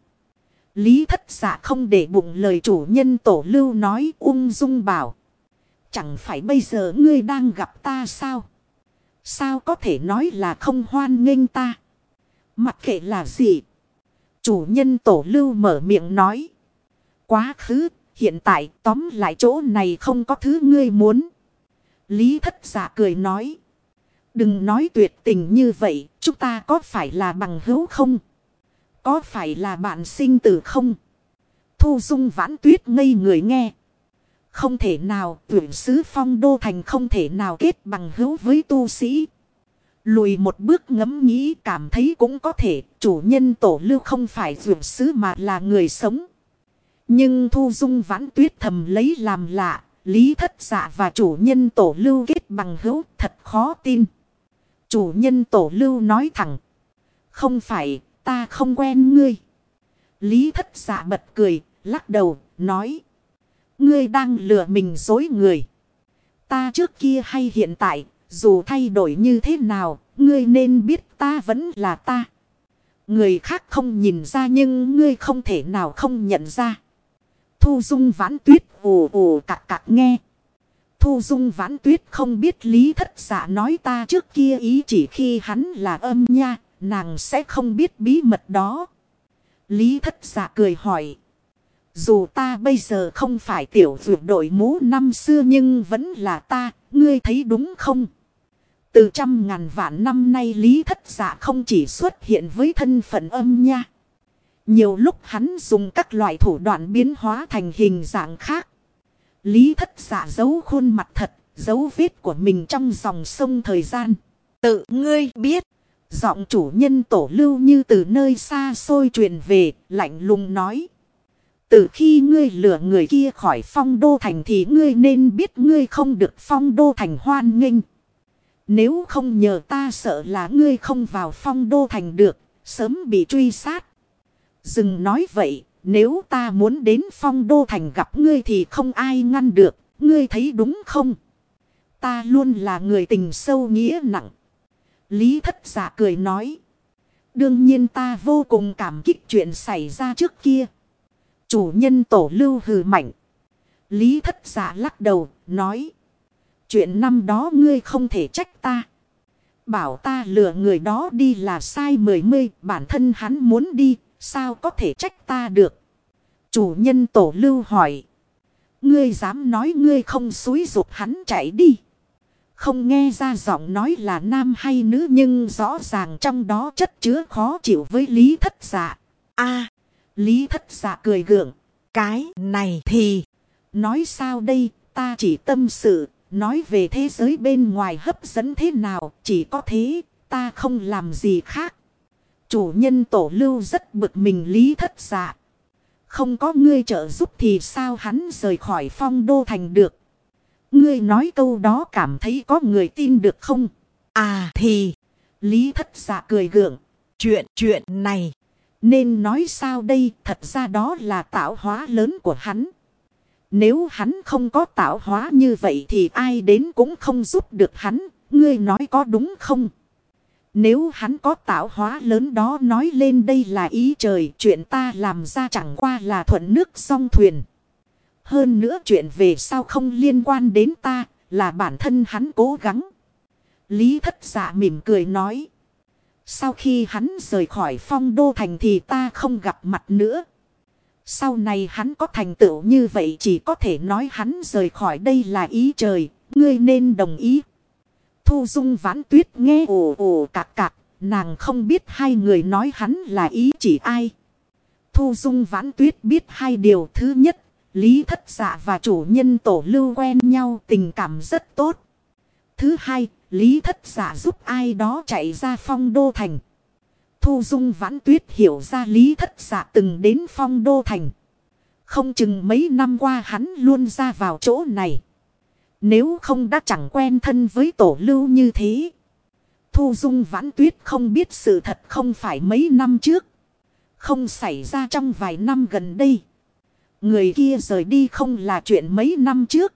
Lý Thất Dạ không để bụng lời chủ nhân Tổ Lưu nói, ung dung bảo. Chẳng phải bây giờ ngươi đang gặp ta sao? Sao có thể nói là không hoan nghênh ta? Mặc kệ là gì? Chủ nhân Tổ Lưu mở miệng nói. Quá khứ, hiện tại tóm lại chỗ này không có thứ ngươi muốn. Lý Thất Dạ cười nói. Đừng nói tuyệt tình như vậy, chúng ta có phải là bằng hữu không? Có phải là bạn sinh tử không? Thu Dung Vãn Tuyết ngây người nghe. Không thể nào, tuyển sứ Phong Đô Thành không thể nào kết bằng hữu với tu sĩ. Lùi một bước ngẫm nghĩ cảm thấy cũng có thể, chủ nhân Tổ Lưu không phải tuyển sứ mà là người sống. Nhưng Thu Dung Vãn Tuyết thầm lấy làm lạ, Lý Thất Dạ và chủ nhân Tổ Lưu kết bằng hữu thật khó tin. Chủ nhân Tổ Lưu nói thẳng. Không phải, ta không quen ngươi. Lý Thất Dạ bật cười, lắc đầu, nói. Ngươi đang lừa mình dối người. Ta trước kia hay hiện tại, dù thay đổi như thế nào, ngươi nên biết ta vẫn là ta. Người khác không nhìn ra nhưng ngươi không thể nào không nhận ra. Thu Dung Vãn Tuyết ồ ồ cạc cạc nghe. Thu Dung Vãn Tuyết không biết Lý Thất Dạ nói ta trước kia ý chỉ khi hắn là âm nha, nàng sẽ không biết bí mật đó. Lý Thất Dạ cười hỏi. Dù ta bây giờ không phải tiểu vượt đội mũ năm xưa nhưng vẫn là ta, ngươi thấy đúng không? Từ 100.000 vạn năm nay Lý Thất Dạ không chỉ xuất hiện với thân phận âm nha. Nhiều lúc hắn dùng các loại thủ đoạn biến hóa thành hình dạng khác. Lý Thất Dạ giấu khuôn mặt thật, dấu vết của mình trong dòng sông thời gian. Tự ngươi biết. Giọng chủ nhân Tổ Lưu như từ nơi xa xôi truyền về, lạnh lùng nói. Từ khi ngươi lừa người kia khỏi Phong Đô Thành thì ngươi nên biết ngươi không được Phong Đô Thành hoan nghênh. Nếu không nhờ ta sợ là ngươi không vào Phong Đô Thành được, sớm bị truy sát. Dừng nói vậy, nếu ta muốn đến Phong Đô Thành gặp ngươi thì không ai ngăn được, ngươi thấy đúng không? Ta luôn là người tình sâu nghĩa nặng. Lý Thất Dạ cười nói. Đương nhiên ta vô cùng cảm kích chuyện xảy ra trước kia. Chủ nhân Tổ Lưu hừ mạnh. Lý Thất Dạ lắc đầu, nói. Chuyện năm đó ngươi không thể trách ta. Bảo ta lừa người đó đi là sai mười, bản thân hắn muốn đi, sao có thể trách ta được. Chủ nhân Tổ Lưu hỏi. Ngươi dám nói ngươi không xúi giục hắn chạy đi. Không nghe ra giọng nói là nam hay nữ nhưng rõ ràng trong đó chất chứa khó chịu với Lý Thất Dạ. Lý Thất Dạ cười gượng. Cái này thì nói sao đây, ta chỉ tâm sự, nói về thế giới bên ngoài hấp dẫn thế nào, chỉ có thế, ta không làm gì khác. Chủ nhân Tổ Lưu rất bực mình Lý Thất Dạ. Không có ngươi trợ giúp thì sao hắn rời khỏi Phong Đô Thành được. Ngươi nói câu đó cảm thấy có người tin được không? Thì Lý Thất Dạ cười gượng. Chuyện này nên nói sao đây, thật ra đó là tạo hóa lớn của hắn. Nếu hắn không có tạo hóa như vậy thì ai đến cũng không giúp được hắn, ngươi nói có đúng không? Nếu hắn có tạo hóa lớn đó nói lên đây là ý trời, chuyện ta làm ra chẳng qua là thuận nước song thuyền. Hơn nữa chuyện về sau không liên quan đến ta, là bản thân hắn cố gắng. Lý Thất Dạ mỉm cười nói. Sau khi hắn rời khỏi Phong Đô Thành thì ta không gặp mặt nữa. Sau này hắn có thành tựu như vậy chỉ có thể nói hắn rời khỏi đây là ý trời, ngươi nên đồng ý. Thu Dung Vãn Tuyết nghe ồ ồ cạc cạc, nàng không biết hai người nói hắn là ý chỉ ai. Thu Dung Vãn Tuyết biết hai điều. Thứ nhất, Lý Thất Dạ và chủ nhân Tổ Lưu quen nhau, tình cảm rất tốt. Thứ hai, Lý Thất Dạ giúp ai đó chạy ra Phong Đô Thành. Thu Dung Vãn Tuyết hiểu ra Lý Thất Dạ từng đến Phong Đô Thành. Không chừng mấy năm qua hắn luôn ra vào chỗ này. Nếu không đã chẳng quen thân với Tổ Lưu như thế. Thu Dung Vãn Tuyết không biết sự thật không phải mấy năm trước. Không xảy ra trong vài năm gần đây. Người kia rời đi không là chuyện mấy năm trước.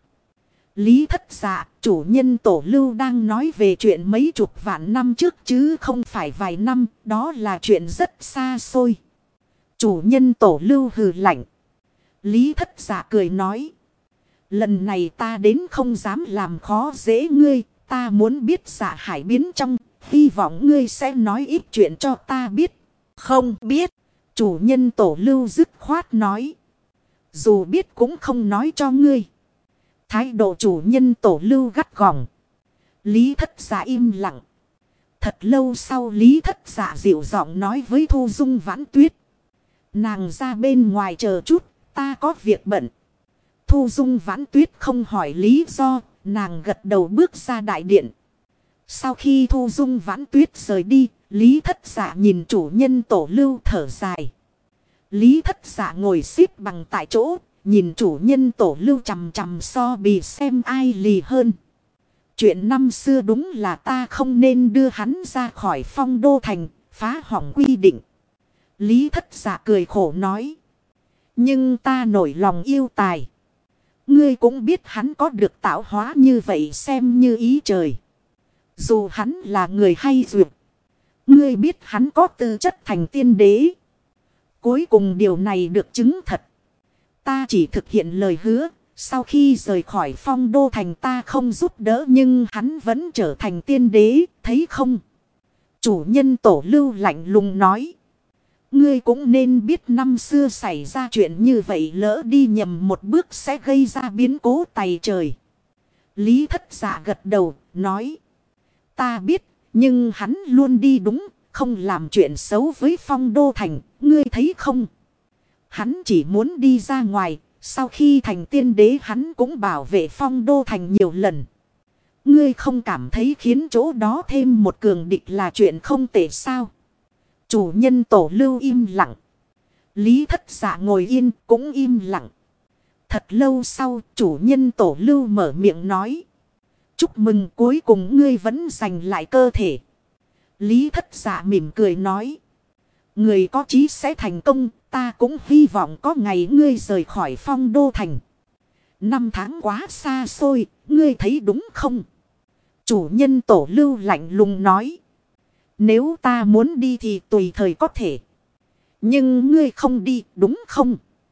Lý Thất Dạ, chủ nhân Tổ Lưu đang nói về chuyện mấy chục vạn năm trước chứ không phải vài năm, đó là chuyện rất xa xôi. Chủ nhân Tổ Lưu hừ lạnh. Lý Thất Dạ cười nói. Lần này ta đến không dám làm khó dễ ngươi, ta muốn biết Dạ Hải biến trong, hy vọng ngươi sẽ nói ít chuyện cho ta biết. Không biết, chủ nhân Tổ Lưu dứt khoát nói. Dù biết cũng không nói cho ngươi. Thái độ chủ nhân Tổ Lưu gắt gỏng. Lý Thất Dạ im lặng. Thật lâu sau Lý Thất Dạ dịu giọng nói với Thu Dung Vãn Tuyết. Nàng ra bên ngoài chờ chút, ta có việc bận. Thu Dung Vãn Tuyết không hỏi lý do, nàng gật đầu bước ra đại điện. Sau khi Thu Dung Vãn Tuyết rời đi, Lý Thất Dạ nhìn chủ nhân Tổ Lưu thở dài. Lý Thất Dạ ngồi xếp bằng tại chỗ, nhìn chủ nhân Tổ Lưu chằm chằm so bì xem ai lì hơn. Chuyện năm xưa đúng là ta không nên đưa hắn ra khỏi Phong Đô Thành, phá hỏng quy định. Lý Thất Dạ cười khổ nói. Nhưng ta nổi lòng yêu tài. Ngươi cũng biết hắn có được tạo hóa như vậy xem như ý trời. Dù hắn là người hay duyệt. Ngươi biết hắn có tư chất thành tiên đế. Cuối cùng điều này được chứng thật. Ta chỉ thực hiện lời hứa. Sau khi rời khỏi Phong Đô Thành ta không giúp đỡ nhưng hắn vẫn trở thành tiên đế, thấy không? Chủ nhân Tổ Lưu lạnh lùng nói. Ngươi cũng nên biết năm xưa xảy ra chuyện như vậy lỡ đi nhầm một bước sẽ gây ra biến cố tày trời. Lý Thất Dạ gật đầu, nói. Ta biết, nhưng hắn luôn đi đúng, không làm chuyện xấu với Phong Đô Thành, ngươi thấy không? Hắn chỉ muốn đi ra ngoài, sau khi thành tiên đế hắn cũng bảo vệ Phong Đô Thành nhiều lần. Ngươi không cảm thấy khiến chỗ đó thêm một cường địch là chuyện không tệ sao? Chủ nhân Tổ Lưu im lặng. Lý Thất Dạ ngồi yên cũng im lặng. Thật lâu sau chủ nhân Tổ Lưu mở miệng nói. Chúc mừng cuối cùng ngươi vẫn giành lại cơ thể. Lý Thất Dạ mỉm cười nói. Người có chí sẽ thành công. Ta cũng hy vọng có ngày ngươi rời khỏi Phong Đô Thành. Năm tháng quá xa xôi. Ngươi thấy đúng không? Chủ nhân Tổ Lưu lạnh lùng nói. Nếu ta muốn đi thì tùy thời có thể. Nhưng ngươi không đi đúng không?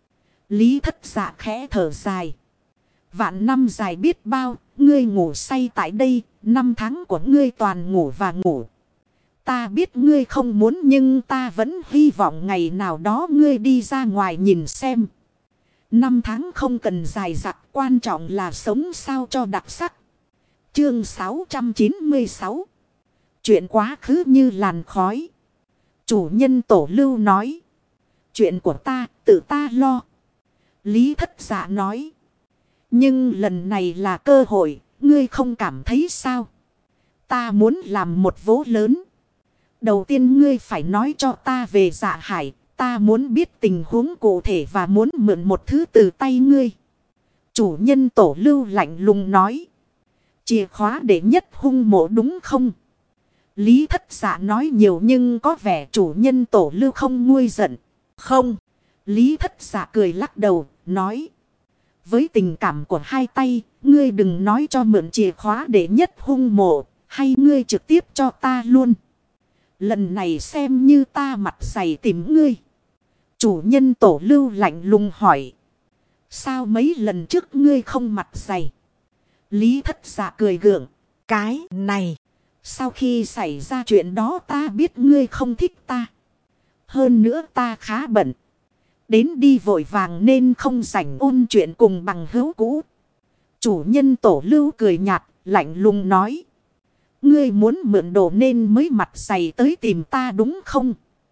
Lý Thất Dạ khẽ thở dài. Vạn năm dài biết bao. Ngươi ngủ say tại đây. Năm tháng của ngươi toàn ngủ và ngủ. Ta biết ngươi không muốn nhưng ta vẫn hy vọng ngày nào đó ngươi đi ra ngoài nhìn xem. Năm tháng không cần dài dặt, quan trọng là sống sao cho đặc sắc. Chương 696. Chuyện quá khứ như làn khói. Chủ nhân Tổ Lưu nói. Chuyện của ta, tự ta lo. Lý Thất Dạ nói. Nhưng lần này là cơ hội, ngươi không cảm thấy sao? Ta muốn làm một vố lớn. Đầu tiên ngươi phải nói cho ta về Dạ Hải. Ta muốn biết tình huống cụ thể và muốn mượn một thứ từ tay ngươi. Chủ nhân Tổ Lưu lạnh lùng nói. Chìa khóa để nhất hung mộ đúng không? Lý Thất Dạ nói nhiều nhưng có vẻ chủ nhân Tổ Lưu không nguôi giận. Không. Lý Thất Dạ cười lắc đầu, nói. Với tình cảm của hai tay, ngươi đừng nói cho mượn chìa khóa để nhất hung mộ, hay ngươi trực tiếp cho ta luôn. Lần này xem như ta mặt dày tìm ngươi. Chủ nhân Tổ Lưu lạnh lùng hỏi. Sao mấy lần trước ngươi không mặt dày? Lý Thất Dạ cười gượng. Cái này. Sau khi xảy ra chuyện đó ta biết ngươi không thích ta. Hơn nữa ta khá bận. Đến đi vội vàng nên không rảnh ôn chuyện cùng bằng hữu cũ. Chủ nhân Tổ Lưu cười nhạt, lạnh lùng nói. Ngươi muốn mượn đồ nên mới mặt dày tới tìm ta đúng không?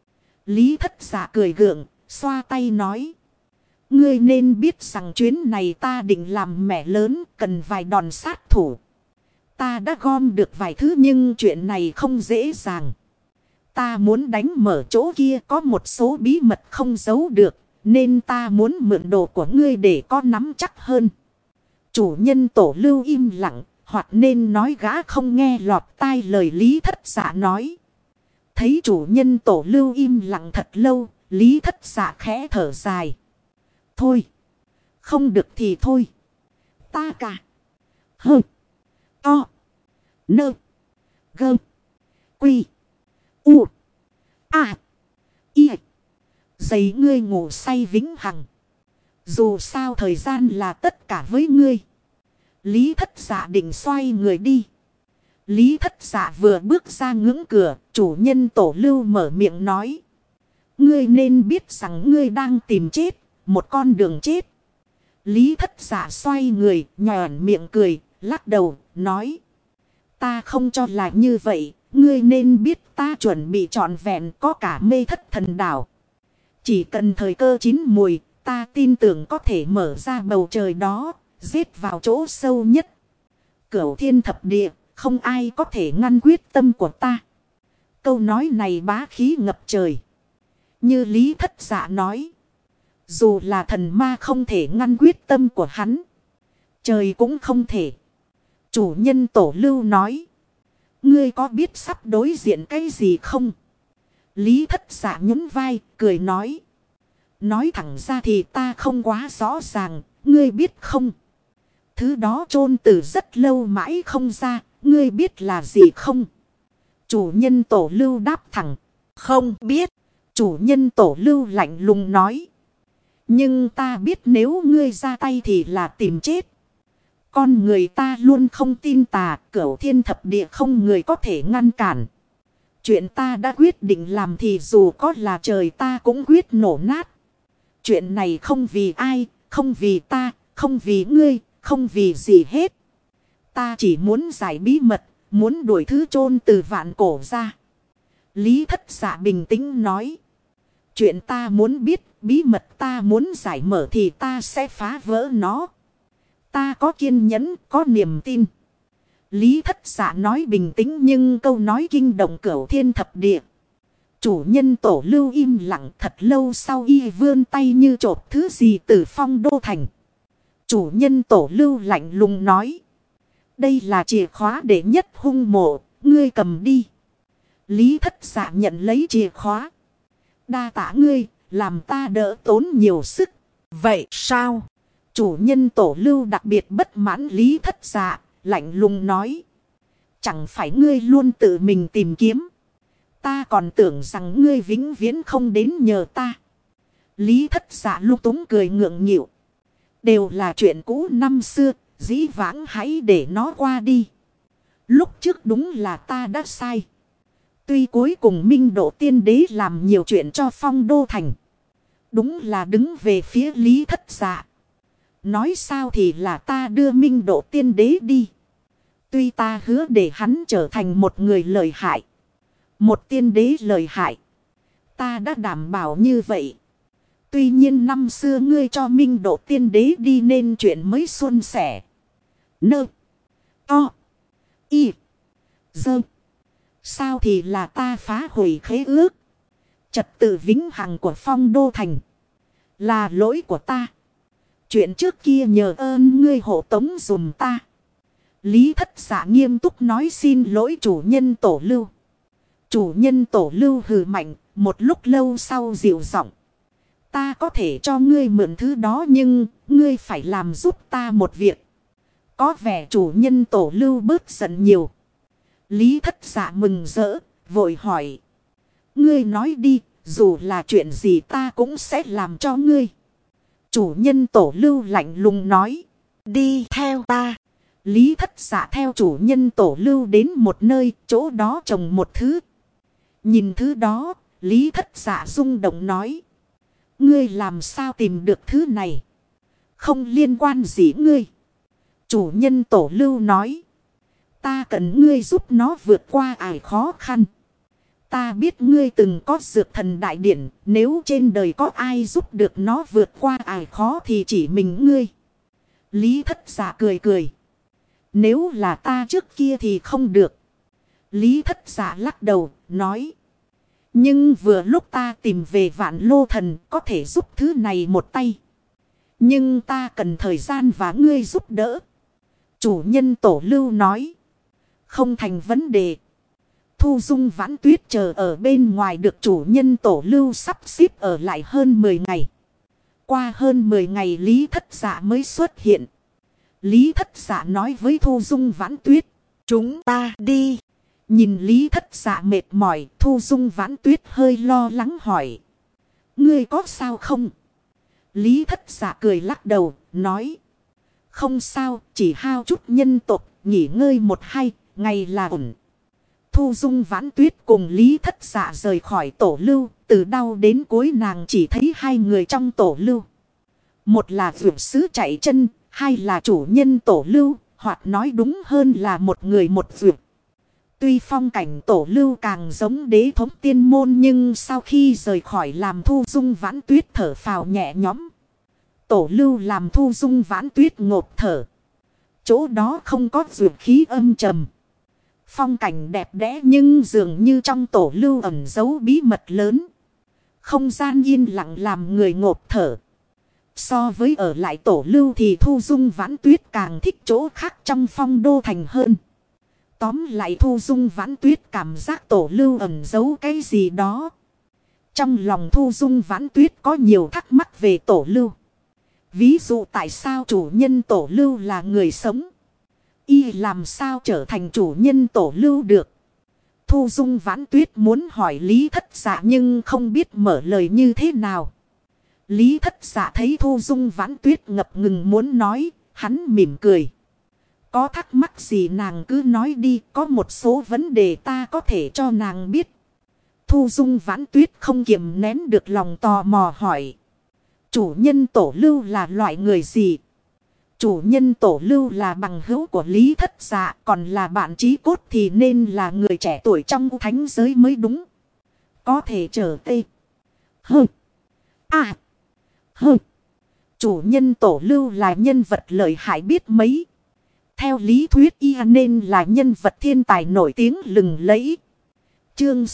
Lý Thất Dạ cười gượng, xoa tay nói. Ngươi nên biết rằng chuyến này ta định làm mẹ lớn, cần vài đòn sát thủ. Ta đã gom được vài thứ nhưng chuyện này không dễ dàng. Ta muốn đánh mở chỗ kia có một số bí mật không giấu được, nên ta muốn mượn đồ của ngươi để có nắm chắc hơn. Chủ nhân Tổ Lưu im lặng, hoặc nên nói gã không nghe lọt tai lời Lý Thất Dạ nói. Thấy chủ nhân Tổ Lưu im lặng thật lâu, Lý Thất Dạ khẽ thở dài. Thôi, không được thì thôi. Ta cả. Hơ. To. Nơ. Gơ. Quy. U. À. Y. Giày ngươi ngủ say vĩnh hằng. Dù sao thời gian là tất cả với ngươi. Lý Thất Dạ định xoay người đi. Lý Thất Dạ vừa bước ra ngưỡng cửa, chủ nhân Tổ Lưu mở miệng nói. Ngươi nên biết rằng ngươi đang tìm chết, một con đường chết. Lý Thất Dạ xoay người, nhòn miệng cười, lắc đầu, nói. Ta không cho là như vậy, ngươi nên biết ta chuẩn bị trọn vẹn có cả Mê Thất Thần Đảo. Chỉ cần thời cơ chín mùi, ta tin tưởng có thể mở ra bầu trời đó, giết vào chỗ sâu nhất. Cửu thiên thập địa, không ai có thể ngăn quyết tâm của ta. Câu nói này bá khí ngập trời. Như Lý Thất Dạ nói. Dù là thần ma không thể ngăn quyết tâm của hắn. Trời cũng không thể. Chủ nhân Tổ Lưu nói. Ngươi có biết sắp đối diện cái gì không? Lý Thất Dạ nhún vai, cười nói. Nói thẳng ra thì ta không quá rõ ràng, ngươi biết không? Thứ đó chôn từ rất lâu mãi không ra, ngươi biết là gì không? Chủ nhân Tổ Lưu đáp thẳng. Không biết. Chủ nhân Tổ Lưu lạnh lùng nói. Nhưng ta biết nếu ngươi ra tay thì là tìm chết. Con người ta luôn không tin tà, cửu thiên thập địa không người có thể ngăn cản. Chuyện ta đã quyết định làm thì dù có là trời ta cũng quyết nổ nát. Chuyện này không vì ai, không vì ta, không vì ngươi, không vì gì hết. Ta chỉ muốn giải bí mật, muốn đuổi thứ chôn từ vạn cổ ra. Lý Thất Dạ bình tĩnh nói. Chuyện ta muốn biết, bí mật ta muốn giải mở thì ta sẽ phá vỡ nó. Ta có kiên nhẫn, có niềm tin. Lý Thất Dạ nói bình tĩnh nhưng câu nói kinh động cửu thiên thập địa. Chủ nhân Tổ Lưu im lặng thật lâu sau y vươn tay như chộp thứ gì từ Phong Đô Thành. Chủ nhân Tổ Lưu lạnh lùng nói. Đây là chìa khóa để nhất hung mộ, ngươi cầm đi. Lý Thất Dạ nhận lấy chìa khóa. Đa tạ ngươi, làm ta đỡ tốn nhiều sức. Vậy sao? Chủ nhân Tổ Lưu đặc biệt bất mãn Lý Thất Dạ, lạnh lùng nói. Chẳng phải ngươi luôn tự mình tìm kiếm. Ta còn tưởng rằng ngươi vĩnh viễn không đến nhờ ta. Lý Thất Dạ lung túng cười ngượng nghịu. Đều là chuyện cũ năm xưa, dĩ vãng hãy để nó qua đi. Lúc trước đúng là ta đã sai. Tuy cuối cùng Minh Độ Tiên Đế làm nhiều chuyện cho Phong Đô Thành. Đúng là đứng về phía Lý Thất Dạ. Nói sao thì là ta đưa Minh Độ Tiên Đế đi. Tuy ta hứa để hắn trở thành một người lợi hại. Một tiên đế lợi hại. Ta đã đảm bảo như vậy. Tuy nhiên năm xưa ngươi cho Minh Độ Tiên Đế đi nên chuyện mới suôn sẻ. Nơ. To. Y. Dơ. Sao thì là ta phá hủy khế ước. Trật tự vĩnh hằng của Phong Đô Thành. Là lỗi của ta. Chuyện trước kia nhờ ơn ngươi hộ tống dùm ta. Lý Thất Dạ nghiêm túc nói xin lỗi chủ nhân Tổ Lưu. Chủ nhân Tổ Lưu hừ mạnh, một lúc lâu sau dịu giọng. Ta có thể cho ngươi mượn thứ đó nhưng ngươi phải làm giúp ta một việc. Có vẻ chủ nhân Tổ Lưu bớt giận nhiều. Lý Thất Dạ mừng rỡ, vội hỏi. Ngươi nói đi, dù là chuyện gì ta cũng sẽ làm cho ngươi. Chủ nhân Tổ Lưu lạnh lùng nói. Đi theo ta. Lý Thất Dạ theo chủ nhân Tổ Lưu đến một nơi, chỗ đó trồng một thứ. Nhìn thứ đó, Lý Thất Dạ rung động nói. Ngươi làm sao tìm được thứ này? Không liên quan gì ngươi. Chủ nhân Tổ Lưu nói. Ta cần ngươi giúp nó vượt qua ải khó khăn. Ta biết ngươi từng có dược thần đại điển. Nếu trên đời có ai giúp được nó vượt qua ải khó thì chỉ mình ngươi. Lý Thất Dạ cười cười. Nếu là ta trước kia thì không được. Lý Thất Dạ lắc đầu, nói. Nhưng vừa lúc ta tìm về Vạn Lô Thần có thể giúp thứ này một tay. Nhưng ta cần thời gian và ngươi giúp đỡ. Chủ nhân Tổ Lưu nói. Không thành vấn đề. Thu Dung Vãn Tuyết chờ ở bên ngoài được chủ nhân Tổ Lưu sắp xếp ở lại hơn 10 ngày. Qua hơn 10 ngày Lý Thất Dạ mới xuất hiện. Lý Thất Dạ nói với Thu Dung Vãn Tuyết. Chúng ta đi. Nhìn Lý Thất Dạ mệt mỏi, Thu Dung Vãn Tuyết hơi lo lắng hỏi. Ngươi có sao không? Lý Thất Dạ cười lắc đầu, nói. Không sao, chỉ hao chút nhân tộc, nghỉ ngơi 1-2 ngày là ổn. Thu Dung Vãn Tuyết cùng Lý Thất Dạ rời khỏi Tổ Lưu, từ đầu đến cuối nàng chỉ thấy hai người trong Tổ Lưu. Một là vượt sứ chạy chân, hai là chủ nhân Tổ Lưu, hoặc nói đúng hơn là một người một vượt. Tuy phong cảnh Tổ Lưu càng giống đế thống tiên môn nhưng sau khi rời khỏi làm Thu Dung Vãn Tuyết thở phào nhẹ nhõm. Tổ Lưu làm Thu Dung Vãn Tuyết ngộp thở. Chỗ đó không có vượt khí âm trầm. Phong cảnh đẹp đẽ nhưng dường như trong Tổ Lưu ẩn giấu bí mật lớn. Không gian yên lặng làm người ngộp thở. So với ở lại Tổ Lưu thì Thu Dung Vãn Tuyết càng thích chỗ khác trong Phong Đô Thành hơn. Tóm lại Thu Dung Vãn Tuyết cảm giác Tổ Lưu ẩn giấu cái gì đó. Trong lòng Thu Dung Vãn Tuyết có nhiều thắc mắc về Tổ Lưu. Ví dụ tại sao chủ nhân Tổ Lưu là người sống. Y làm sao trở thành chủ nhân Tổ Lưu được. Thu Dung Vãn Tuyết muốn hỏi Lý Thất Dạ nhưng không biết mở lời như thế nào. Lý Thất Dạ thấy Thu Dung Vãn Tuyết ngập ngừng muốn nói, hắn mỉm cười. Có thắc mắc gì nàng cứ nói đi, có một số vấn đề ta có thể cho nàng biết. Thu Dung Vãn Tuyết không kiềm nén được lòng tò mò hỏi. Chủ nhân Tổ Lưu là loại người gì? Chủ nhân Tổ Lưu là bằng hữu của Lý Thất Dạ, còn là bạn chí cốt thì nên là người trẻ tuổi trong thánh giới mới đúng. Có thể trở tê. Hơ. À. Hơ. Chủ nhân Tổ Lưu là nhân vật lợi hại biết mấy. Theo lý thuyết y nên là nhân vật thiên tài nổi tiếng lừng lẫy. Chương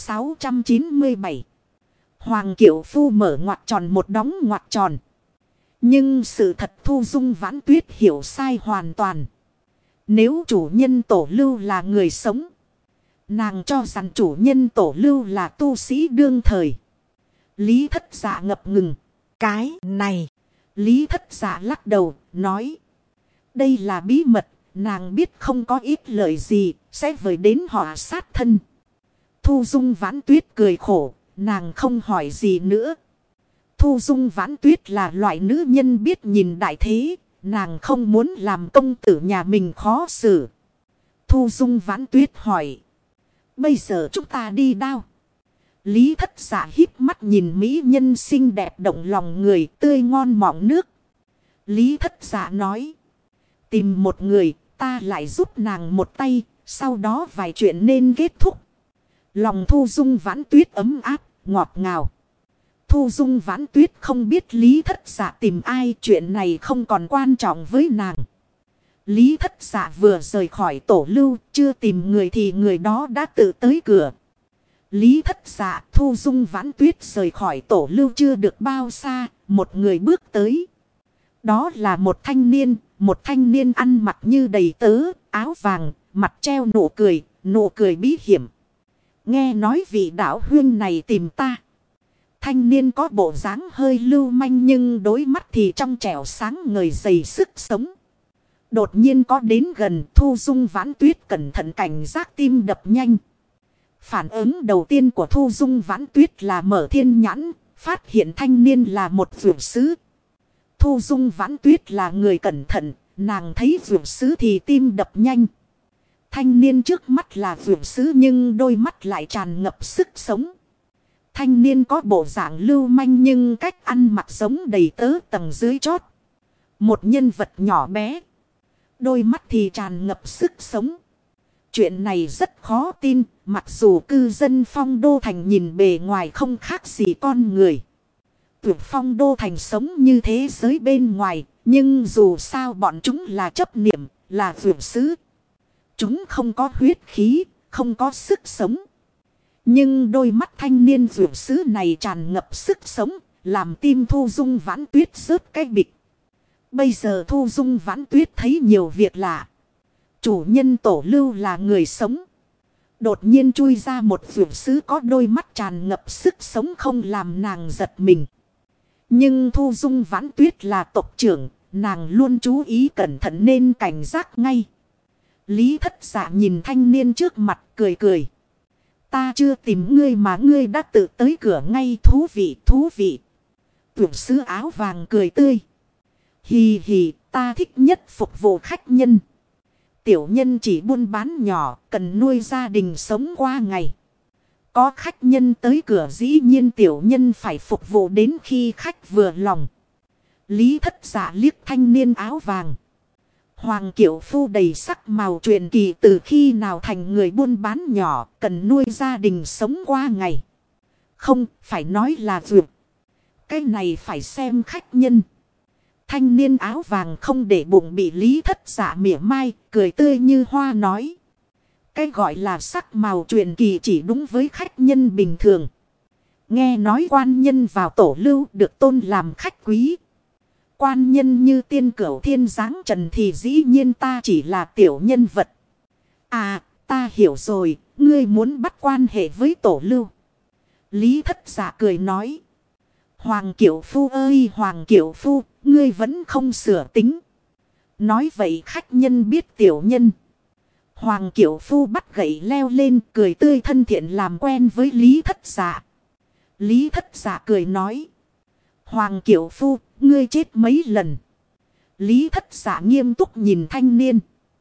697. Hoàng Kiệu Phu mở ngoặc tròn một đóng ngoặc tròn. Nhưng sự thật Thu Dung Vãn Tuyết hiểu sai hoàn toàn. Nếu chủ nhân Tổ Lưu là người sống, nàng cho rằng chủ nhân Tổ Lưu là tu sĩ đương thời. Lý Thất Dạ ngập ngừng. Cái này. Lý Thất Dạ lắc đầu, nói. Đây là bí mật, nàng biết không có ít lời gì, sẽ vời đến họ sát thân. Thu Dung Vãn Tuyết cười khổ, nàng không hỏi gì nữa. Thu Dung Vãn Tuyết là loại nữ nhân biết nhìn đại thế, nàng không muốn làm công tử nhà mình khó xử. Thu Dung Vãn Tuyết hỏi. Bây giờ chúng ta đi đâu? Lý Thất Dạ híp mắt nhìn mỹ nhân xinh đẹp động lòng người tươi ngon mọng nước. Lý Thất Dạ nói. Tìm một người, ta lại giúp nàng một tay, sau đó vài chuyện nên kết thúc. Lòng Thu Dung Vãn Tuyết ấm áp, ngọt ngào. Thu Dung Vãn Tuyết không biết Lý Thất Dạ tìm ai, chuyện này không còn quan trọng với nàng. Lý Thất Dạ vừa rời khỏi Tổ Lưu, chưa tìm người thì người đó đã tự tới cửa. Lý Thất Dạ, Thu Dung Vãn Tuyết rời khỏi Tổ Lưu chưa được bao xa, một người bước tới. Đó là một thanh niên ăn mặc như đầy tớ, áo vàng, mặt treo nụ cười bí hiểm. Nghe nói vị đạo huynh này tìm ta. Thanh niên có bộ dáng hơi lưu manh nhưng đối mắt thì trong trẻo sáng ngời dày sức sống. Đột nhiên có đến gần, Thu Dung Vãn Tuyết cẩn thận cảnh giác tim đập nhanh. Phản ứng đầu tiên của Thu Dung Vãn Tuyết là mở thiên nhãn, phát hiện thanh niên là một vượt sứ. Thu Dung Vãn Tuyết là người cẩn thận, nàng thấy vượt sứ thì tim đập nhanh. Thanh niên trước mắt là vượt sứ nhưng đôi mắt lại tràn ngập sức sống. Thanh niên có bộ dạng lưu manh nhưng cách ăn mặc giống đầy tớ tầng dưới chót. Một nhân vật nhỏ bé. Đôi mắt thì tràn ngập sức sống. Chuyện này rất khó tin, mặc dù cư dân Phong Đô Thành nhìn bề ngoài không khác gì con người. Tuyệt Phong Đô Thành sống như thế giới bên ngoài, nhưng dù sao bọn chúng là chấp niệm, là vượt sứ. Chúng không có huyết khí, không có sức sống. Nhưng đôi mắt thanh niên vượt sứ này tràn ngập sức sống, làm tim Thu Dung Vãn Tuyết rớt cái bịch. Bây giờ Thu Dung Vãn Tuyết thấy nhiều việc lạ. Chủ nhân tổ lưu là người sống. Đột nhiên chui ra một vượt sứ có đôi mắt tràn ngập sức sống không làm nàng giật mình. Nhưng Thu Dung Vãn Tuyết là tộc trưởng, nàng luôn chú ý cẩn thận nên cảnh giác ngay. Lý Thất Dạ nhìn thanh niên trước mặt cười cười. Ta chưa tìm ngươi mà ngươi đã tự tới cửa ngay, thú vị thú vị. Vượt sứ áo vàng cười tươi. Hì hì, ta thích nhất phục vụ khách nhân. Tiểu nhân chỉ buôn bán nhỏ, cần nuôi gia đình sống qua ngày. Có khách nhân tới cửa dĩ nhiên tiểu nhân phải phục vụ đến khi khách vừa lòng. Lý Thất Dạ liếc thanh niên áo vàng. Hoàng Kiều Phu đầy sắc màu truyền kỳ từ khi nào thành người buôn bán nhỏ, cần nuôi gia đình sống qua ngày. Không, phải nói là vượt. Cái này phải xem khách nhân. Thanh niên áo vàng không để bụng bị Lý Thất Dạ mỉa mai, cười tươi như hoa nói. Cái gọi là sắc màu truyền kỳ chỉ đúng với khách nhân bình thường. Nghe nói quan nhân vào tổ lưu được tôn làm khách quý. Quan nhân như tiên cửu thiên giáng trần thì dĩ nhiên ta chỉ là tiểu nhân vật. À, ta hiểu rồi, ngươi muốn bắt quan hệ với tổ lưu. Lý Thất Dạ cười nói. Hoàng Kiều Phu ơi Hoàng Kiều Phu, ngươi vẫn không sửa tính. Nói vậy khách nhân biết tiểu nhân. Hoàng Kiều Phu bắt gậy leo lên cười tươi thân thiện làm quen với Lý Thất Dạ. Lý Thất Dạ cười nói. Hoàng Kiều Phu, ngươi chết mấy lần. Lý Thất Dạ nghiêm túc nhìn thanh niên.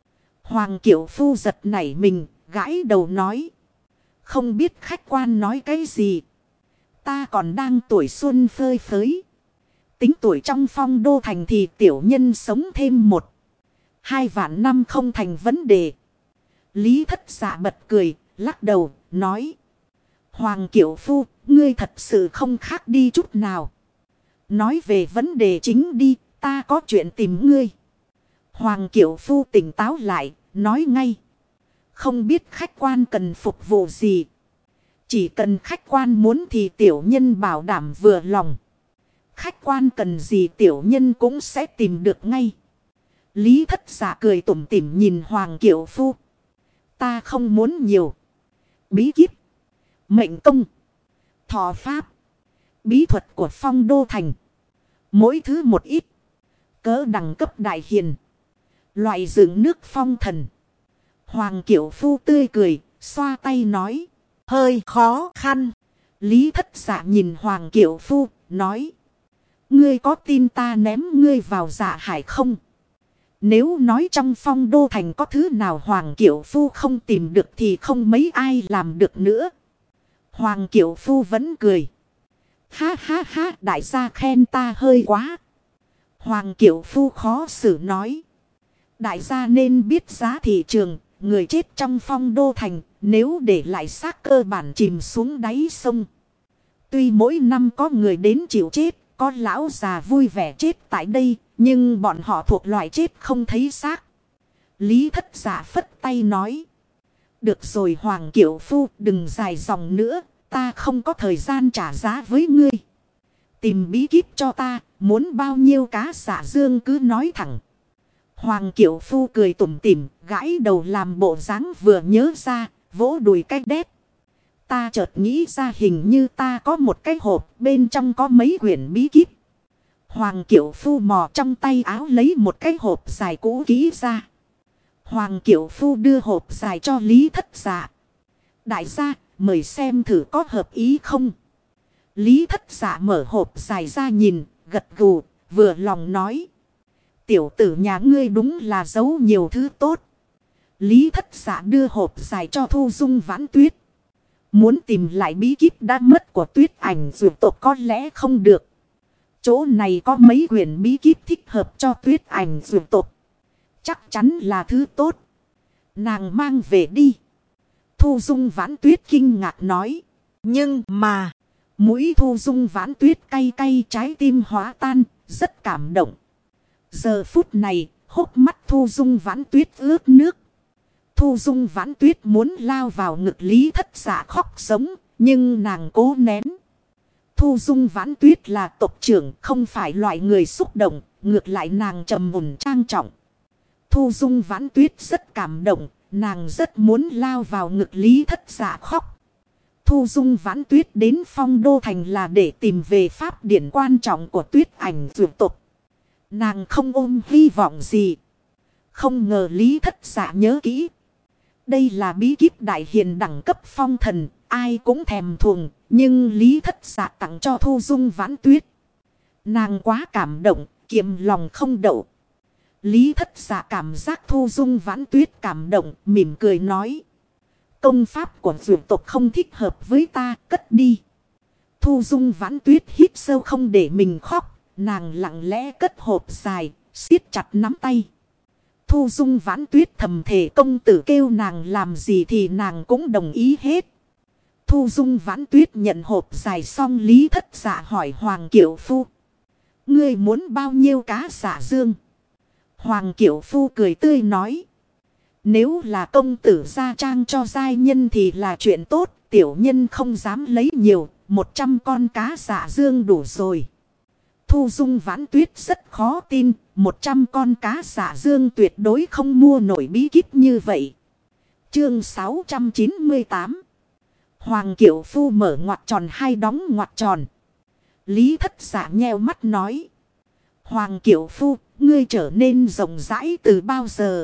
Hoàng Kiều Phu giật nảy mình, gãi đầu nói. Không biết khách quan nói cái gì. Ta còn đang tuổi xuân phơi phới. Tính tuổi trong Phong Đô Thành thì tiểu nhân sống thêm 1-2 vạn năm không thành vấn đề. Lý Thất Dạ bật cười, lắc đầu, nói. Hoàng Kiều Phu, ngươi thật sự không khác đi chút nào. Nói về vấn đề chính đi, ta có chuyện tìm ngươi. Hoàng Kiều Phu tỉnh táo lại, nói ngay. Không biết khách quan cần phục vụ gì. Chỉ cần khách quan muốn thì tiểu nhân bảo đảm vừa lòng. Khách quan cần gì tiểu nhân cũng sẽ tìm được ngay. Lý Thất Dạ cười tủm tỉm nhìn Hoàng Kiều Phu. Ta không muốn nhiều. Bí kíp, mệnh công, thọ pháp, bí thuật của Phong Đô Thành. Mỗi thứ một ít. Cỡ đẳng cấp đại hiền. Loại dựng nước phong thần. Hoàng Kiều Phu tươi cười, xoa tay nói. Hơi khó khăn. Lý Thất Dạ nhìn Hoàng Kiều Phu, nói. Ngươi có tin ta ném ngươi vào dạ hải không? Nếu nói trong Phong Đô Thành có thứ nào Hoàng Kiều Phu không tìm được thì không mấy ai làm được nữa. Hoàng Kiều Phu vẫn cười. Ha ha ha, đại gia khen ta hơi quá. Hoàng Kiều Phu khó xử nói. Đại gia nên biết giá thị trường, người chết trong Phong Đô Thành, nếu để lại xác cơ bản chìm xuống đáy sông. Tuy mỗi năm có người đến chịu chết, có lão già vui vẻ chết tại đây, nhưng bọn họ thuộc loại chết không thấy xác. Lý Thất Dạ phất tay nói. Được rồi Hoàng Kiều Phu, đừng dài dòng nữa, ta không có thời gian trả giá với ngươi. Tìm bí kíp cho ta, muốn bao nhiêu cá xả dương cứ nói thẳng. Hoàng Kiều Phu cười tủm tỉm, gãi đầu làm bộ dáng vừa nhớ ra, vỗ đùi cái đét. Ta chợt nghĩ ra hình như ta có một cái hộp, bên trong có mấy quyển bí kíp. Hoàng Kiều Phu mò trong tay áo lấy một cái hộp dài cũ kỹ ra. Hoàng Kiều Phu đưa hộp dài cho Lý Thất Dạ. Đại gia, mời xem thử có hợp ý không. Lý Thất Dạ mở hộp dài ra nhìn, gật gù, vừa lòng nói. Tiểu tử nhà ngươi đúng là giấu nhiều thứ tốt. Lý Thất Dạ đưa hộp dài cho Thu Dung Vãn Tuyết. Muốn tìm lại bí kíp đã mất của Tuyết Ảnh Dược tộc có lẽ không được. Chỗ này có mấy quyển bí kíp thích hợp cho Tuyết Ảnh Dược tộc. Chắc chắn là thứ tốt. Nàng mang về đi. Thu Dung Vãn Tuyết kinh ngạc nói. Nhưng mà, mũi Thu Dung Vãn Tuyết cay cay, trái tim hóa tan, rất cảm động. Giờ phút này, hốc mắt Thu Dung Vãn Tuyết ướt nước. Thu Dung Vãn Tuyết muốn lao vào ngực Lý Thất Dạ khóc sống, nhưng nàng cố nén. Thu Dung Vãn Tuyết là tộc trưởng, không phải loại người xúc động, ngược lại nàng trầm mùn trang trọng. Thu Dung Vãn Tuyết rất cảm động, nàng rất muốn lao vào ngực Lý Thất Dạ khóc. Thu Dung Vãn Tuyết đến Phong Đô Thành là để tìm về pháp điển quan trọng của Tuyết Ảnh Dược tộc. Nàng không ôm hy vọng gì. Không ngờ Lý Thất Dạ nhớ kỹ. Đây là bí kíp đại hiền đẳng cấp phong thần, ai cũng thèm thuồng, nhưng Lý Thất Dạ tặng cho Thu Dung Vãn Tuyết. Nàng quá cảm động, kiềm lòng không đậu. Lý Thất Dạ cảm giác Thu Dung Vãn Tuyết cảm động, mỉm cười nói. Công pháp của dược tộc không thích hợp với ta, cất đi. Thu Dung Vãn Tuyết hít sâu không để mình khóc, nàng lặng lẽ cất hộp dài, siết chặt nắm tay. Thu Dung Vãn Tuyết thầm thề công tử kêu nàng làm gì thì nàng cũng đồng ý hết. Thu Dung Vãn Tuyết nhận hộp dài xong, Lý Thất Dạ hỏi Hoàng Kiệu Phu. Ngươi muốn bao nhiêu cá xả dương? Hoàng Kiệu Phu cười tươi nói. Nếu là công tử gia trang cho giai nhân thì là chuyện tốt. Tiểu nhân không dám lấy nhiều, 100 con cá xả dương đủ rồi. Thu Dung Vãn Tuyết rất khó tin, 100 con cá xả dương tuyệt đối không mua nổi bí kíp như vậy. Chương 698. Hoàng Kiệu Phu mở ngoặc tròn hay đóng ngoặc tròn. Lý Thất Dạ nheo mắt nói. Hoàng Kiệu Phu, ngươi trở nên rộng rãi từ bao giờ?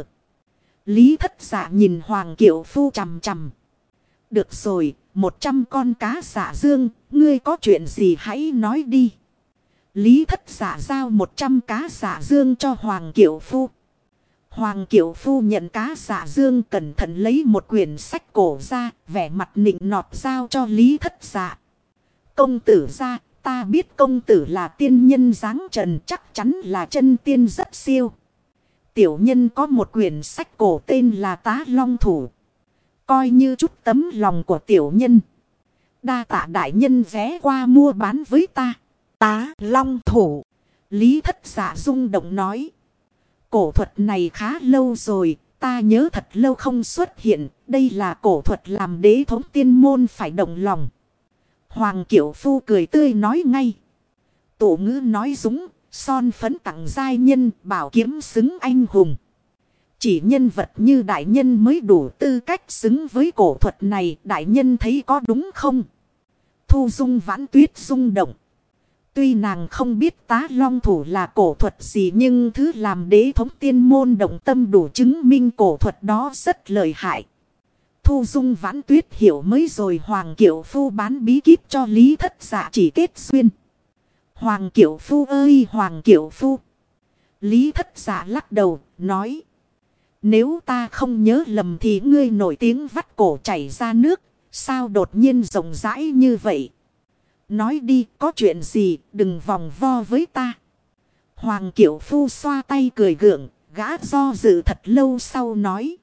Lý Thất Dạ nhìn Hoàng Kiệu Phu chằm chằm. Được rồi, 100 con cá xả dương, ngươi có chuyện gì hãy nói đi. Lý Thất Dạ giao 100 cá xả dương cho Hoàng Kiệu Phu. Hoàng Kiệu Phu nhận cá xả dương, cẩn thận lấy một quyển sách cổ ra, vẻ mặt nịnh nọt giao cho Lý Thất Dạ. Công tử gia, ta biết công tử là tiên nhân dáng trần, chắc chắn là chân tiên rất siêu. Tiểu nhân có một quyển sách cổ tên là Tá Long Thủ. Coi như chút tấm lòng của tiểu nhân. Đa tạ đại nhân ghé qua mua bán với ta. Tá Long Thủ. Lý Thất Dạ rung động nói. Cổ thuật này khá lâu rồi, ta nhớ thật lâu không xuất hiện. Đây là cổ thuật làm đế thống tiên môn phải động lòng. Hoàng Kiệu Phu cười tươi nói ngay. Tổ ngữ nói dũng, son phấn tặng giai nhân, bảo kiếm xứng anh hùng. Chỉ nhân vật như đại nhân mới đủ tư cách xứng với cổ thuật này, đại nhân thấy có đúng không? Thu Dung Vãn Tuyết rung động. Tuy nàng không biết Tá Long Thủ là cổ thuật gì, nhưng thứ làm đế thống tiên môn động tâm đủ chứng minh cổ thuật đó rất lợi hại. Thu Dung Vãn Tuyết hiểu mới rồi Hoàng Kiệu Phu bán bí kíp cho Lý Thất Dạ chỉ kết duyên. Hoàng Kiệu Phu ơi Hoàng Kiệu Phu. Lý Thất Dạ lắc đầu, nói. Nếu ta không nhớ lầm thì ngươi nổi tiếng vắt cổ chảy ra nước, sao đột nhiên rộng rãi như vậy? Nói đi, có chuyện gì, đừng vòng vo với ta. Hoàng Kiệu Phu xoa tay cười gượng, gã do dự thật lâu sau nói.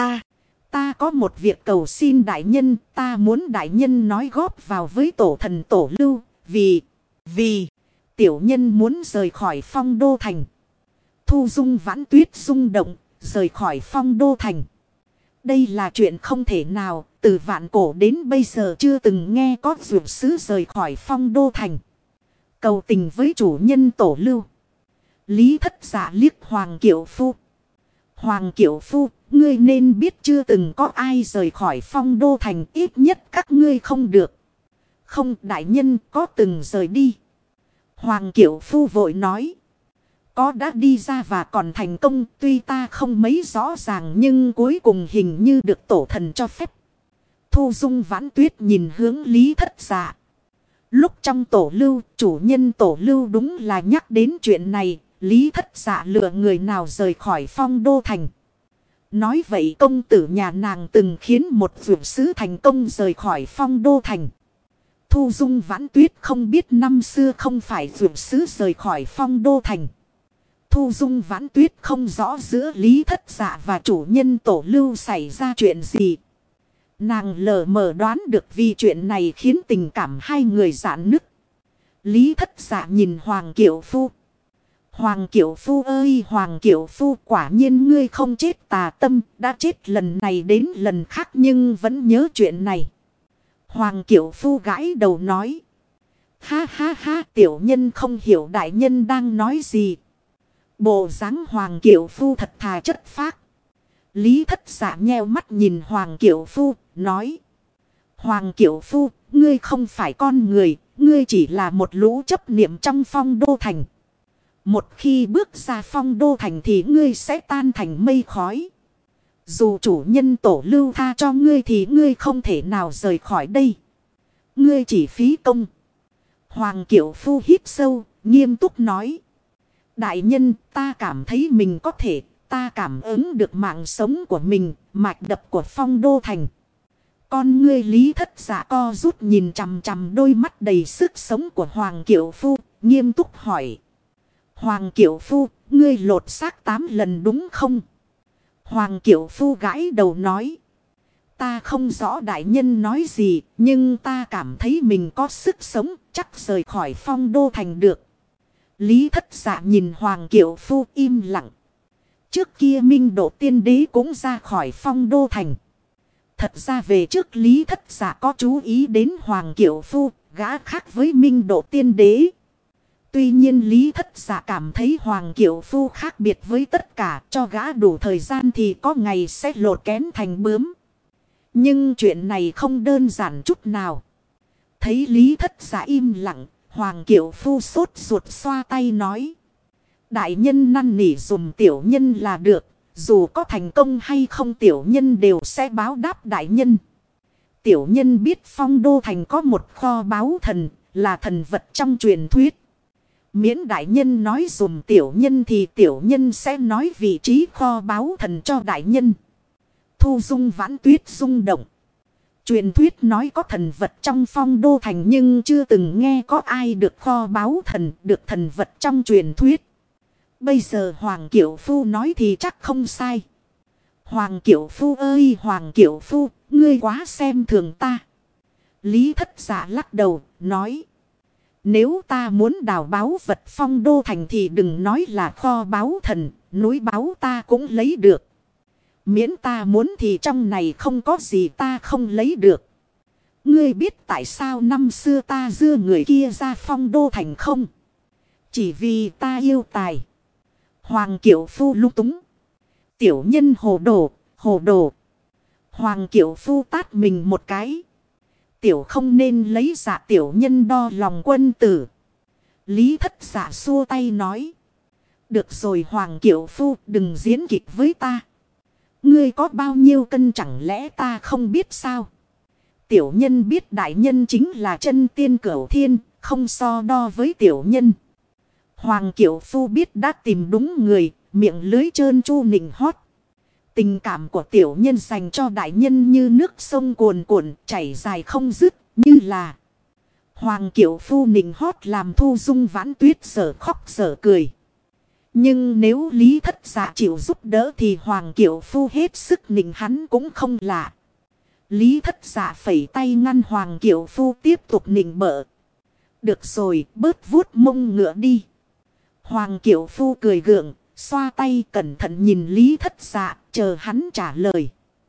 Ta có một việc cầu xin đại nhân, ta muốn đại nhân nói góp vào với tổ thần tổ lưu, vì tiểu nhân muốn rời khỏi Phong Đô Thành. Thu Dung Vãn Tuyết rung động, rời khỏi Phong Đô Thành. Đây là chuyện không thể nào, từ vạn cổ đến bây giờ chưa từng nghe có dược sứ rời khỏi Phong Đô Thành. Cầu tình với chủ nhân tổ lưu. Lý Thất Dạ liếc Hoàng Kiệu Phu. Hoàng Kiệu Phu, ngươi nên biết chưa từng có ai rời khỏi Phong Đô Thành, ít nhất các ngươi không được. Không, đại nhân có từng rời đi. Hoàng Kiệu Phu vội nói. Có đã đi ra và còn thành công, tuy ta không mấy rõ ràng nhưng cuối cùng hình như được tổ thần cho phép. Thu Dung Vãn Tuyết nhìn hướng Lý Thất Dạ. Lúc trong tổ lưu, chủ nhân tổ lưu đúng là nhắc đến chuyện này, Lý Thất Dạ lựa người nào rời khỏi Phong Đô Thành. Nói vậy công tử nhà nàng từng khiến một vượt sứ thành công rời khỏi Phong Đô Thành. Thu Dung Vãn Tuyết không biết năm xưa không phải vượt sứ rời khỏi Phong Đô Thành. Thu Dung Vãn Tuyết không rõ giữa Lý Thất Dạ và chủ nhân tổ lưu xảy ra chuyện gì. Nàng lờ mờ đoán được vì chuyện này khiến tình cảm hai người rạn nứt. Lý Thất Dạ nhìn Hoàng Kiều Phu. Hoàng Kiều Phu ơi Hoàng Kiều Phu, quả nhiên ngươi không chết tà tâm, đã chết lần này đến lần khác nhưng vẫn nhớ chuyện này. Hoàng Kiều Phu gãi đầu nói. Ha ha ha, tiểu nhân không hiểu đại nhân đang nói gì. Bộ dáng Hoàng Kiều Phu thật thà chất phác. Lý Thất Dạ nheo mắt nhìn Hoàng Kiều Phu, nói. Hoàng Kiều Phu, ngươi không phải con người, ngươi chỉ là một lũ chấp niệm trong Phong Đô Thành. Một khi bước ra Phong Đô Thành thì ngươi sẽ tan thành mây khói. Dù chủ nhân tổ lưu tha cho ngươi thì ngươi không thể nào rời khỏi đây. Ngươi chỉ phí công. Hoàng Kiều Phu hít sâu, nghiêm túc nói. Đại nhân, ta cảm thấy mình có thể, ta cảm ứng được mạng sống của mình, mạch đập của Phong Đô Thành. Con ngươi Lý Thất Dạ co rút nhìn chằm chằm đôi mắt đầy sức sống của Hoàng Kiều Phu, nghiêm túc hỏi. Hoàng Kiều Phu, ngươi lột xác 8 lần đúng không? Hoàng Kiều Phu gãi đầu nói. Ta không rõ đại nhân nói gì, nhưng ta cảm thấy mình có sức sống, chắc rời khỏi Phong Đô Thành được. Lý Thất Dạ nhìn Hoàng Kiều Phu im lặng. Trước kia Minh Độ Tiên Đế cũng ra khỏi Phong Đô Thành. Thật ra về trước Lý Thất Dạ có chú ý đến Hoàng Kiều Phu, gã khác với Minh Độ Tiên Đế. Tuy nhiên Lý Thất Dạ cảm thấy Hoàng Kiều Phu khác biệt với tất cả, cho gã đủ thời gian thì có ngày sẽ lột kén thành bướm. Nhưng chuyện này không đơn giản chút nào. Thấy Lý Thất Dạ im lặng, Hoàng Kiều Phu sốt ruột xoa tay nói. Đại nhân năn nỉ dùm tiểu nhân là được, dù có thành công hay không tiểu nhân đều sẽ báo đáp đại nhân. Tiểu nhân biết Phong Đô Thành có một kho báu thần, là thần vật trong truyền thuyết. Miễn đại nhân nói dùm tiểu nhân thì tiểu nhân sẽ nói vị trí kho báu thần cho đại nhân. Thu Dung Vãn Tuyết rung động. Truyền thuyết nói có thần vật trong Phong Đô Thành nhưng chưa từng nghe có ai được kho báu thần, được thần vật trong truyền thuyết. Bây giờ Hoàng Kiều Phu nói thì chắc không sai. Hoàng Kiều Phu ơi Hoàng Kiều Phu, ngươi quá xem thường ta. Lý Thất Dạ lắc đầu, nói. Nếu ta muốn đào báu vật Phong Đô Thành thì đừng nói là kho báu thần, núi báu ta cũng lấy được. Miễn ta muốn thì trong này không có gì ta không lấy được. Ngươi biết tại sao năm xưa ta đưa người kia ra Phong Đô Thành không? Chỉ vì ta yêu tài. Hoàng Kiều Phu lung túng. Tiểu nhân hồ đồ, hồ đồ. Hoàng Kiều Phu tát mình một cái. Tiểu không nên lấy dạ tiểu nhân đo lòng quân tử. Lý Thất Dạ xua tay nói. Được rồi Hoàng Kiều Phu, đừng diễn kịch với ta. Ngươi có bao nhiêu cân chẳng lẽ ta không biết sao? Tiểu nhân biết đại nhân chính là chân tiên cửu thiên, không so đo với tiểu nhân. Hoàng Kiều Phu biết đã tìm đúng người, miệng lưới trơn chu nịnh hót. Tình cảm của tiểu nhân dành cho đại nhân như nước sông cuồn cuộn chảy dài không dứt, như là. Hoàng Kiều Phu nịnh hót làm Thu Dung Vãn Tuyết sở khóc sở cười. Nhưng nếu Lý Thất Dạ chịu giúp đỡ thì Hoàng Kiều Phu hết sức nịnh hắn cũng không lạ. Lý Thất Dạ phẩy tay ngăn Hoàng Kiều Phu tiếp tục nịnh bợ. Được rồi, bớt vuốt mông ngựa đi. Hoàng Kiều Phu cười gượng, xoa tay cẩn thận nhìn Lý Thất Dạ, chờ hắn trả lời.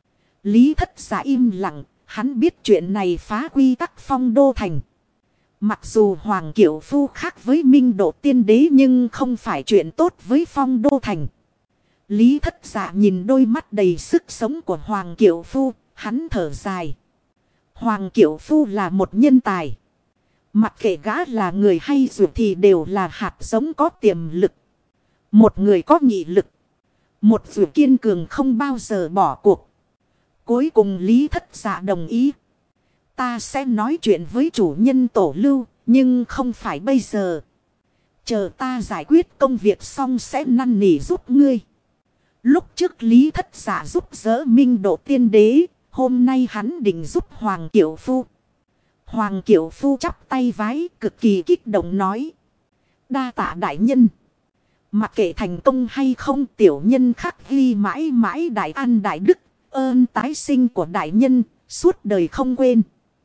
Lý Thất Dạ im lặng, hắn biết chuyện này phá quy tắc Phong Đô Thành. Mặc dù Hoàng Kiều Phu khác với Minh Độ Tiên Đế nhưng không phải chuyện tốt với Phong Đô Thành. Lý Thất Dạ nhìn đôi mắt đầy sức sống của Hoàng Kiều Phu, hắn thở dài. Hoàng Kiều Phu là một nhân tài. Mặc kệ gã là người hay dù thì đều là hạt giống có tiềm lực. Một người có nghị lực. Một dù kiên cường không bao giờ bỏ cuộc. Cuối cùng Lý Thất Dạ đồng ý. Ta sẽ nói chuyện với chủ nhân tổ lưu, Nhưng không phải bây giờ. Chờ ta giải quyết công việc xong sẽ năn nỉ giúp ngươi. Lúc trước Lý Thất Dạ giúp đỡ Minh Độ Tiên Đế. Hôm nay hắn định giúp Hoàng Kiều Phu. Hoàng Kiều Phu chắp tay vái cực kỳ kích động nói. Đa tạ đại nhân. Mặc kệ thành công hay không, tiểu nhân khắc ghi mãi mãi đại an đại đức. Ơn tái sinh của đại nhân suốt đời không quên.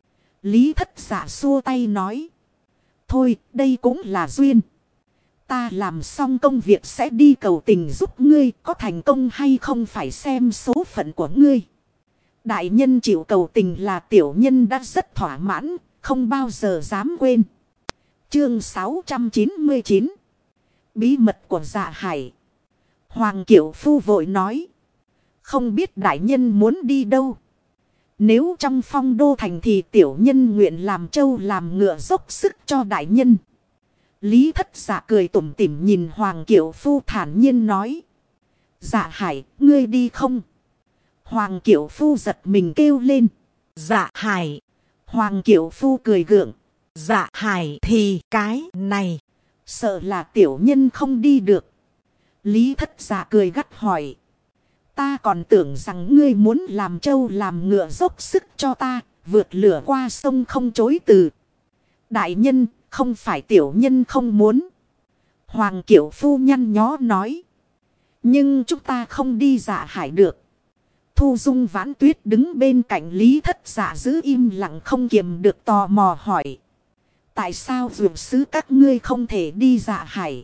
Lý Thất Dạ xua tay nói. Thôi đây cũng là duyên. Ta làm xong công việc sẽ đi cầu tình giúp ngươi. Có thành công hay không phải xem số phận của ngươi. Đại nhân chịu cầu tình là tiểu nhân đã rất thỏa mãn. Không bao giờ dám quên. Chương 699. Bí mật của Dạ Hải. Hoàng Kiều Phu vội nói. Không biết đại nhân muốn đi đâu. Nếu trong Phong Đô Thành thì tiểu nhân nguyện làm trâu làm ngựa dốc sức cho đại nhân. Lý Thất Dạ cười tủm tỉm nhìn Hoàng Kiều Phu thản nhiên nói. Dạ Hải, ngươi đi không? Hoàng Kiều Phu giật mình kêu lên. Dạ Hải. Hoàng Kiều Phu cười gượng. Dạ Hải thì cái này. Sợ là tiểu nhân không đi được. Lý Thất Dạ cười gắt hỏi. Ta còn tưởng rằng ngươi muốn làm trâu làm ngựa dốc sức cho ta. Vượt lửa qua sông không chối từ. Đại nhân, không phải tiểu nhân không muốn. Hoàng Kiều Phu nhăn nhó nói. Nhưng chúng ta không đi Dạ Hải được. Thu Dung Vãn Tuyết đứng bên cạnh Lý Thất Dạ giữ im lặng không kiềm được tò mò hỏi. Tại sao vượt sứ các ngươi không thể đi Dạ Hải?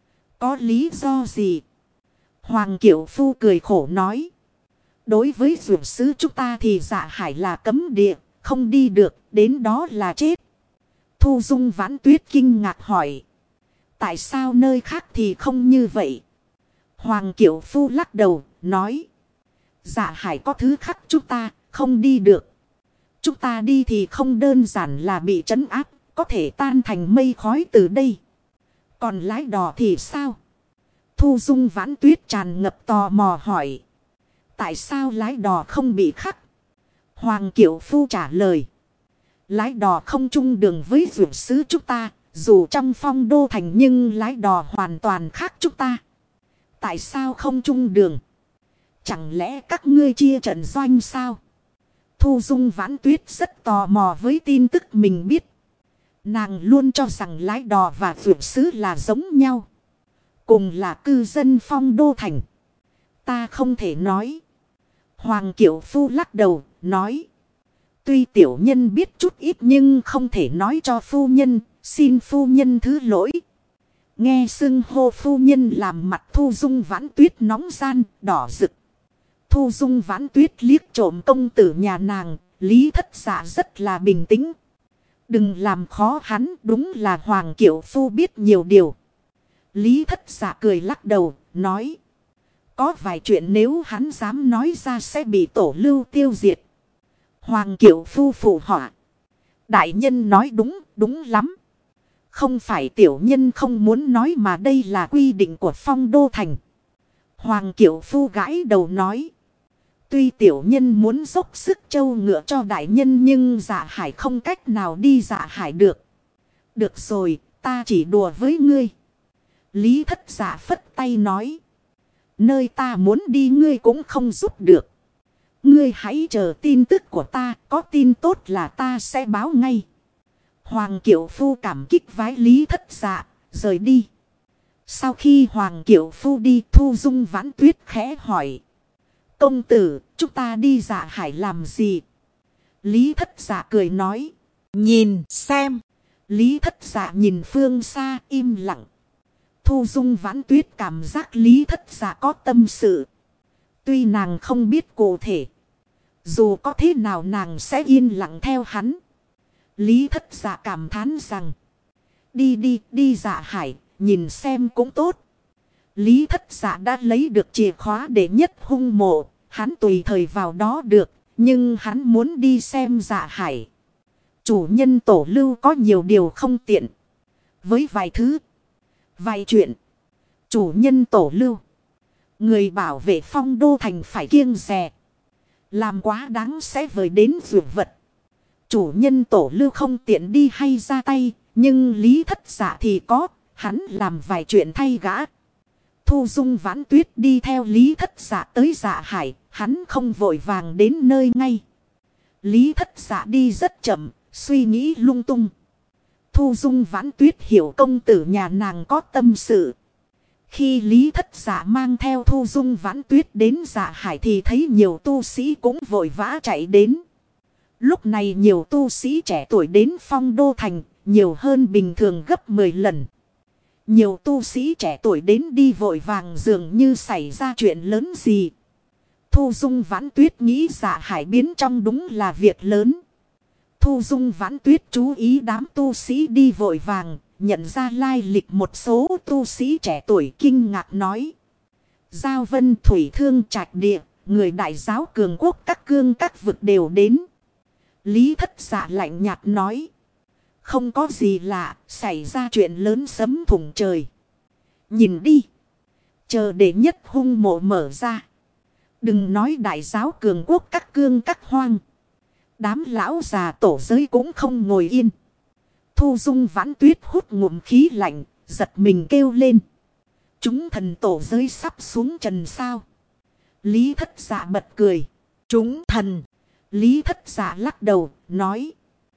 Có lý do gì? Hoàng Kiều Phu cười khổ nói. Đối với vượt sứ chúng ta thì Dạ Hải là cấm địa, không đi được, đến đó là chết. Thu Dung Vãn Tuyết kinh ngạc hỏi. Tại sao nơi khác thì không như vậy? Hoàng Kiều Phu lắc đầu, nói. Dạ Hải có thứ khác chúng ta, không đi được. Chúng ta đi thì không đơn giản là bị trấn áp, có thể tan thành mây khói từ đây. Còn lái đò thì sao? Thu Dung Vãn Tuyết tràn ngập tò mò hỏi. Tại sao lái đò không bị khắc? Hoàng Kiều Phu trả lời. Lái đò không chung đường với vượt sứ chúng ta. Dù trong Phong Đô Thành nhưng lái đò hoàn toàn khác chúng ta. Tại sao không chung đường? Chẳng lẽ các ngươi chia trận doanh sao? Thu Dung Vãn Tuyết rất tò mò với tin tức mình biết. Nàng luôn cho rằng lái đò và vượt sứ là giống nhau. Cùng là cư dân Phong Đô Thành. Ta không thể nói. Hoàng Kiều Phu lắc đầu, nói. Tuy tiểu nhân biết chút ít nhưng không thể nói cho phu nhân, xin phu nhân thứ lỗi. Nghe xưng hô phu nhân làm mặt Thu Dung Vãn Tuyết nóng gian, đỏ rực. Thu Dung Vãn Tuyết liếc trộm công tử nhà nàng, Lý Thất Dạ rất là bình tĩnh. Đừng làm khó hắn, đúng là Hoàng Kiều Phu biết nhiều điều. Lý Thất Dạ cười lắc đầu, nói. Có vài chuyện nếu hắn dám nói ra sẽ bị tổ lưu tiêu diệt. Hoàng Kiều Phu phụ họa. Đại nhân nói đúng, đúng lắm. Không phải tiểu nhân không muốn nói mà đây là quy định của Phong Đô Thành. Hoàng Kiều Phu gãi đầu nói. Tuy tiểu nhân muốn dốc sức trâu ngựa cho đại nhân nhưng Dạ Hải không cách nào đi Dạ Hải được. Được rồi, ta chỉ đùa với ngươi. Lý Thất Dạ phất tay nói. Nơi ta muốn đi ngươi cũng không giúp được. Ngươi hãy chờ tin tức của ta, có tin tốt là ta sẽ báo ngay. Hoàng Kiều Phu cảm kích vái Lý Thất Dạ, rời đi. Sau khi Hoàng Kiều Phu đi, Thu Dung Vãn Tuyết khẽ hỏi. Công tử, chúng ta đi Dạ Hải làm gì? Lý Thất Dạ cười nói. Nhìn xem. Lý Thất Dạ nhìn phương xa im lặng. Thu Dung Vãn Tuyết cảm giác Lý Thất Dạ có tâm sự. Tuy nàng không biết cụ thể. Dù có thế nào nàng sẽ yên lặng theo hắn. Lý Thất Dạ cảm thán rằng. Đi Dạ Hải, nhìn xem cũng tốt. Lý Thất Dạ đã lấy được chìa khóa để nhất hung mộ. Hắn tùy thời vào đó được. Nhưng hắn muốn đi xem Dạ Hải. Chủ nhân tổ lưu có nhiều điều không tiện. Với vài thứ. Vài chuyện. Chủ nhân tổ lưu. Người bảo vệ Phong Đô Thành phải kiêng dè. Làm quá đáng sẽ vời đến vượt vật. Chủ nhân tổ lưu không tiện đi hay ra tay. Nhưng Lý Thất Dạ thì có, hắn làm vài chuyện thay gã. Thu Dung Vãn Tuyết đi theo Lý Thất Dạ tới Dạ Hải, hắn không vội vàng đến nơi ngay. Lý Thất Dạ đi rất chậm, suy nghĩ lung tung. Thu Dung Vãn Tuyết hiểu công tử nhà nàng có tâm sự. Khi Lý Thất Dạ mang theo Thu Dung Vãn Tuyết đến Dạ Hải thì thấy nhiều tu sĩ cũng vội vã chạy đến. Lúc này nhiều tu sĩ trẻ tuổi đến Phong Đô Thành, nhiều hơn bình thường gấp 10 lần. Nhiều tu sĩ trẻ tuổi đến đi vội vàng dường như xảy ra chuyện lớn gì. Thu Dung Vãn Tuyết nghĩ Dạ Hải biến trong đúng là việc lớn. Thu Dung Vãn Tuyết chú ý đám tu sĩ đi vội vàng, nhận ra lai lịch một số tu sĩ trẻ tuổi kinh ngạc nói. Giao Vân Thủy Thương Trạch Địa, người đại giáo cường quốc các cương các vực đều đến. Lý Thất Dạ lạnh nhạt nói. Không có gì lạ, xảy ra chuyện lớn sấm thủng trời. Nhìn đi. Chờ để nhất hung mộ mở ra. Đừng nói đại giáo cường quốc các cương các hoang. Đám lão già tổ giới cũng không ngồi yên. Thu Dung Vãn Tuyết hút ngụm khí lạnh, giật mình kêu lên. Chúng thần tổ giới sắp xuống trần sao. Lý Thất Dạ bật cười. Chúng thần. Lý Thất Dạ lắc đầu, nói.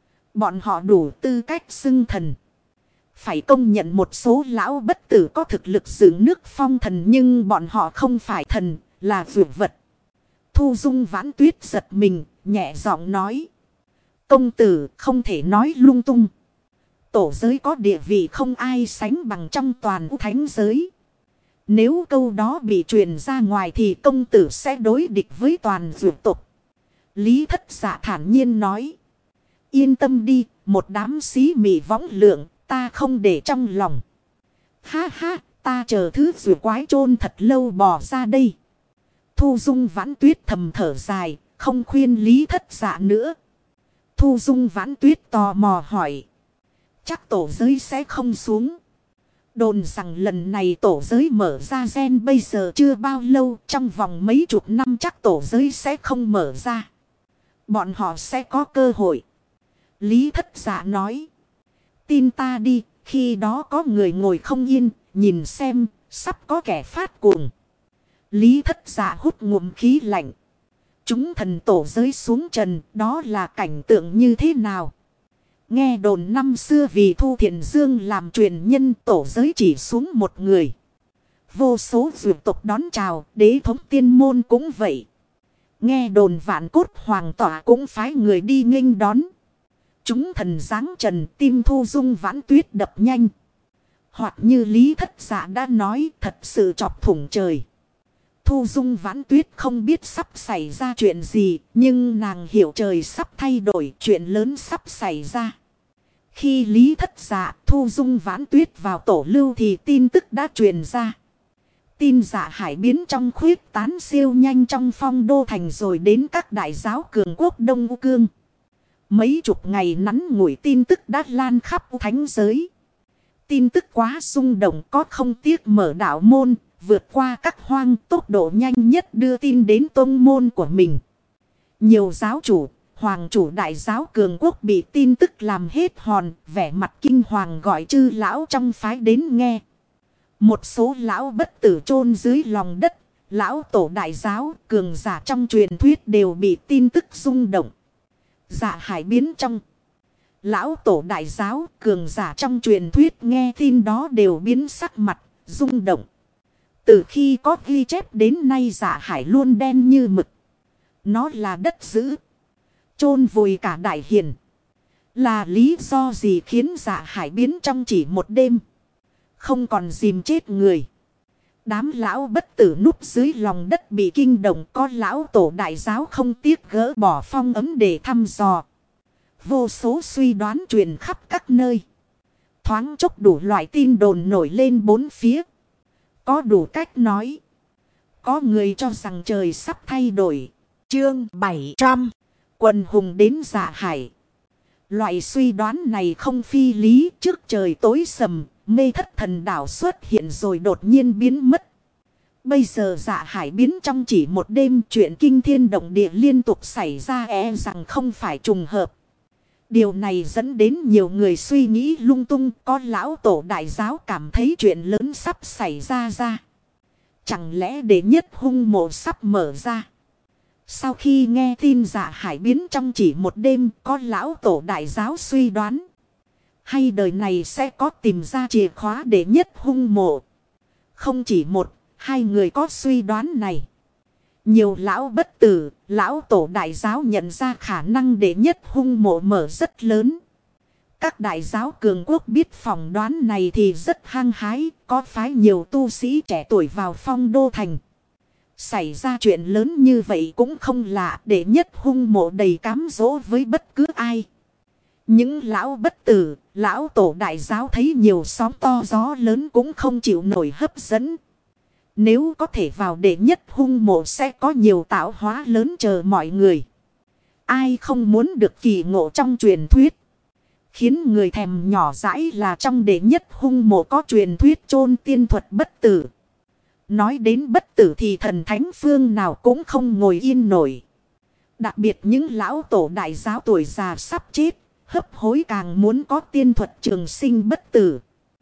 Bọn họ đủ tư cách xưng thần. Phải công nhận một số lão bất tử có thực lực dựng nước phong thần, nhưng bọn họ không phải thần, là dược vật. Thu Dung Vãn Tuyết giật mình, nhẹ giọng nói. Công tử không thể nói lung tung. Tổ giới có địa vị không ai sánh bằng trong toàn thánh giới. Nếu câu đó bị truyền ra ngoài thì công tử sẽ đối địch với toàn dược tộc. Lý Thất Dạ thản nhiên nói. Yên tâm đi, một đám xí mị võng lượng, ta không để trong lòng. Ha ha, ta chờ thứ dược quái chôn thật lâu bỏ ra đây. Thu Dung Vãn Tuyết thầm thở dài, không khuyên Lý Thất Dạ nữa. Thu Dung Vãn Tuyết tò mò hỏi. Chắc tổ giới sẽ không xuống. Đồn rằng lần này tổ giới mở ra gen bây giờ chưa bao lâu, trong vòng mấy chục năm chắc tổ giới sẽ không mở ra. Bọn họ sẽ có cơ hội. Lý Thất Dạ nói. Tin ta đi, khi đó có người ngồi không yên, nhìn xem, sắp có kẻ phát cuồng. Lý Thất Dạ hút ngụm khí lạnh. Chúng thần tổ giới xuống trần, đó là cảnh tượng như thế nào? Nghe đồn năm xưa vì Thu Thiện Dương làm truyền nhân, tổ giới chỉ xuống một người. Vô số dược tộc đón chào, đế thống tiên môn cũng vậy. Nghe đồn Vạn Cốt Hoàng tỏa cũng phái người đi nghênh đón. Chúng thần giáng trần, tim Thu Dung Vãn Tuyết đập nhanh. Hoặc như Lý Thất Dạ đã nói, thật sự chọc thủng trời. Thu Dung Vãn Tuyết không biết sắp xảy ra chuyện gì, nhưng nàng hiểu trời sắp thay đổi, chuyện lớn sắp xảy ra. Khi Lý Thất Dạ, Thu Dung Vãn Tuyết vào tổ lưu thì tin tức đã truyền ra. Tin Dạ Hải biến trong khuyết tán siêu nhanh trong Phong Đô Thành rồi đến các đại giáo cường quốc Đông U Cương. Mấy chục ngày ngắn ngủi tin tức đã lan khắp thánh giới. Tin tức quá xung động, có không tiếc mở đạo môn, vượt qua các hoang, tốc độ nhanh nhất đưa tin đến tông môn của mình. Nhiều giáo chủ, hoàng chủ đại giáo cường quốc bị tin tức làm hết hồn, vẻ mặt kinh hoàng gọi chư lão trong phái đến nghe. Một số lão bất tử chôn dưới lòng đất, lão tổ đại giáo, cường giả trong truyền thuyết đều bị tin tức rung động. Dạ Hải biến trong. Lão tổ đại giáo, cường giả trong truyền thuyết nghe tin đó đều biến sắc mặt, rung động. Từ khi có ghi chép đến nay Dạ Hải luôn đen như mực. Nó là đất dữ. Chôn vùi cả đại hiền. Là lý do gì khiến Dạ Hải biến trong chỉ một đêm. Không còn dìm chết người. Đám lão bất tử núp dưới lòng đất bị kinh động, có lão tổ đại giáo không tiếc gỡ bỏ phong ấm để thăm dò. Vô số suy đoán truyền khắp các nơi. Thoáng chốc đủ loại tin đồn nổi lên bốn phía. Có đủ cách nói. Có người cho rằng trời sắp thay đổi. Chương 700. Quần hùng đến Dạ Hải. Loại suy đoán này không phi lý. Trước trời tối sầm, mê thất thần đảo xuất hiện rồi đột nhiên biến mất. Bây giờ Dạ Hải biến trong chỉ một đêm, chuyện kinh thiên động địa liên tục xảy ra, rằng không phải trùng hợp. Điều này dẫn đến nhiều người suy nghĩ lung tung, có lão tổ đại giáo cảm thấy chuyện lớn sắp xảy ra. Chẳng lẽ đệ nhất hung mộ sắp mở ra? Sau khi nghe tin Dạ Hải biến trong chỉ một đêm, có lão tổ đại giáo suy đoán. Hay đời này sẽ có tìm ra chìa khóa đệ nhất hung mộ? Không chỉ một, hai người có suy đoán này. Nhiều lão bất tử, lão tổ đại giáo nhận ra khả năng đệ nhất hung mộ mở rất lớn. Các đại giáo cường quốc biết phỏng đoán này thì rất hăng hái, có phái nhiều tu sĩ trẻ tuổi vào Phong Đô Thành. Xảy ra chuyện lớn như vậy cũng không lạ, đệ nhất hung mộ đầy cám dỗ với bất cứ ai. Những lão bất tử, lão tổ đại giáo thấy nhiều sóng to gió lớn cũng không chịu nổi hấp dẫn. Nếu có thể vào đệ nhất hung mộ sẽ có nhiều tạo hóa lớn chờ mọi người. Ai không muốn được kỳ ngộ trong truyền thuyết. Khiến người thèm nhỏ dãi là trong đệ nhất hung mộ có truyền thuyết chôn tiên thuật bất tử. Nói đến bất tử thì thần thánh phương nào cũng không ngồi yên nổi. Đặc biệt những lão tổ đại giáo tuổi già sắp chết, hấp hối càng muốn có tiên thuật trường sinh bất tử.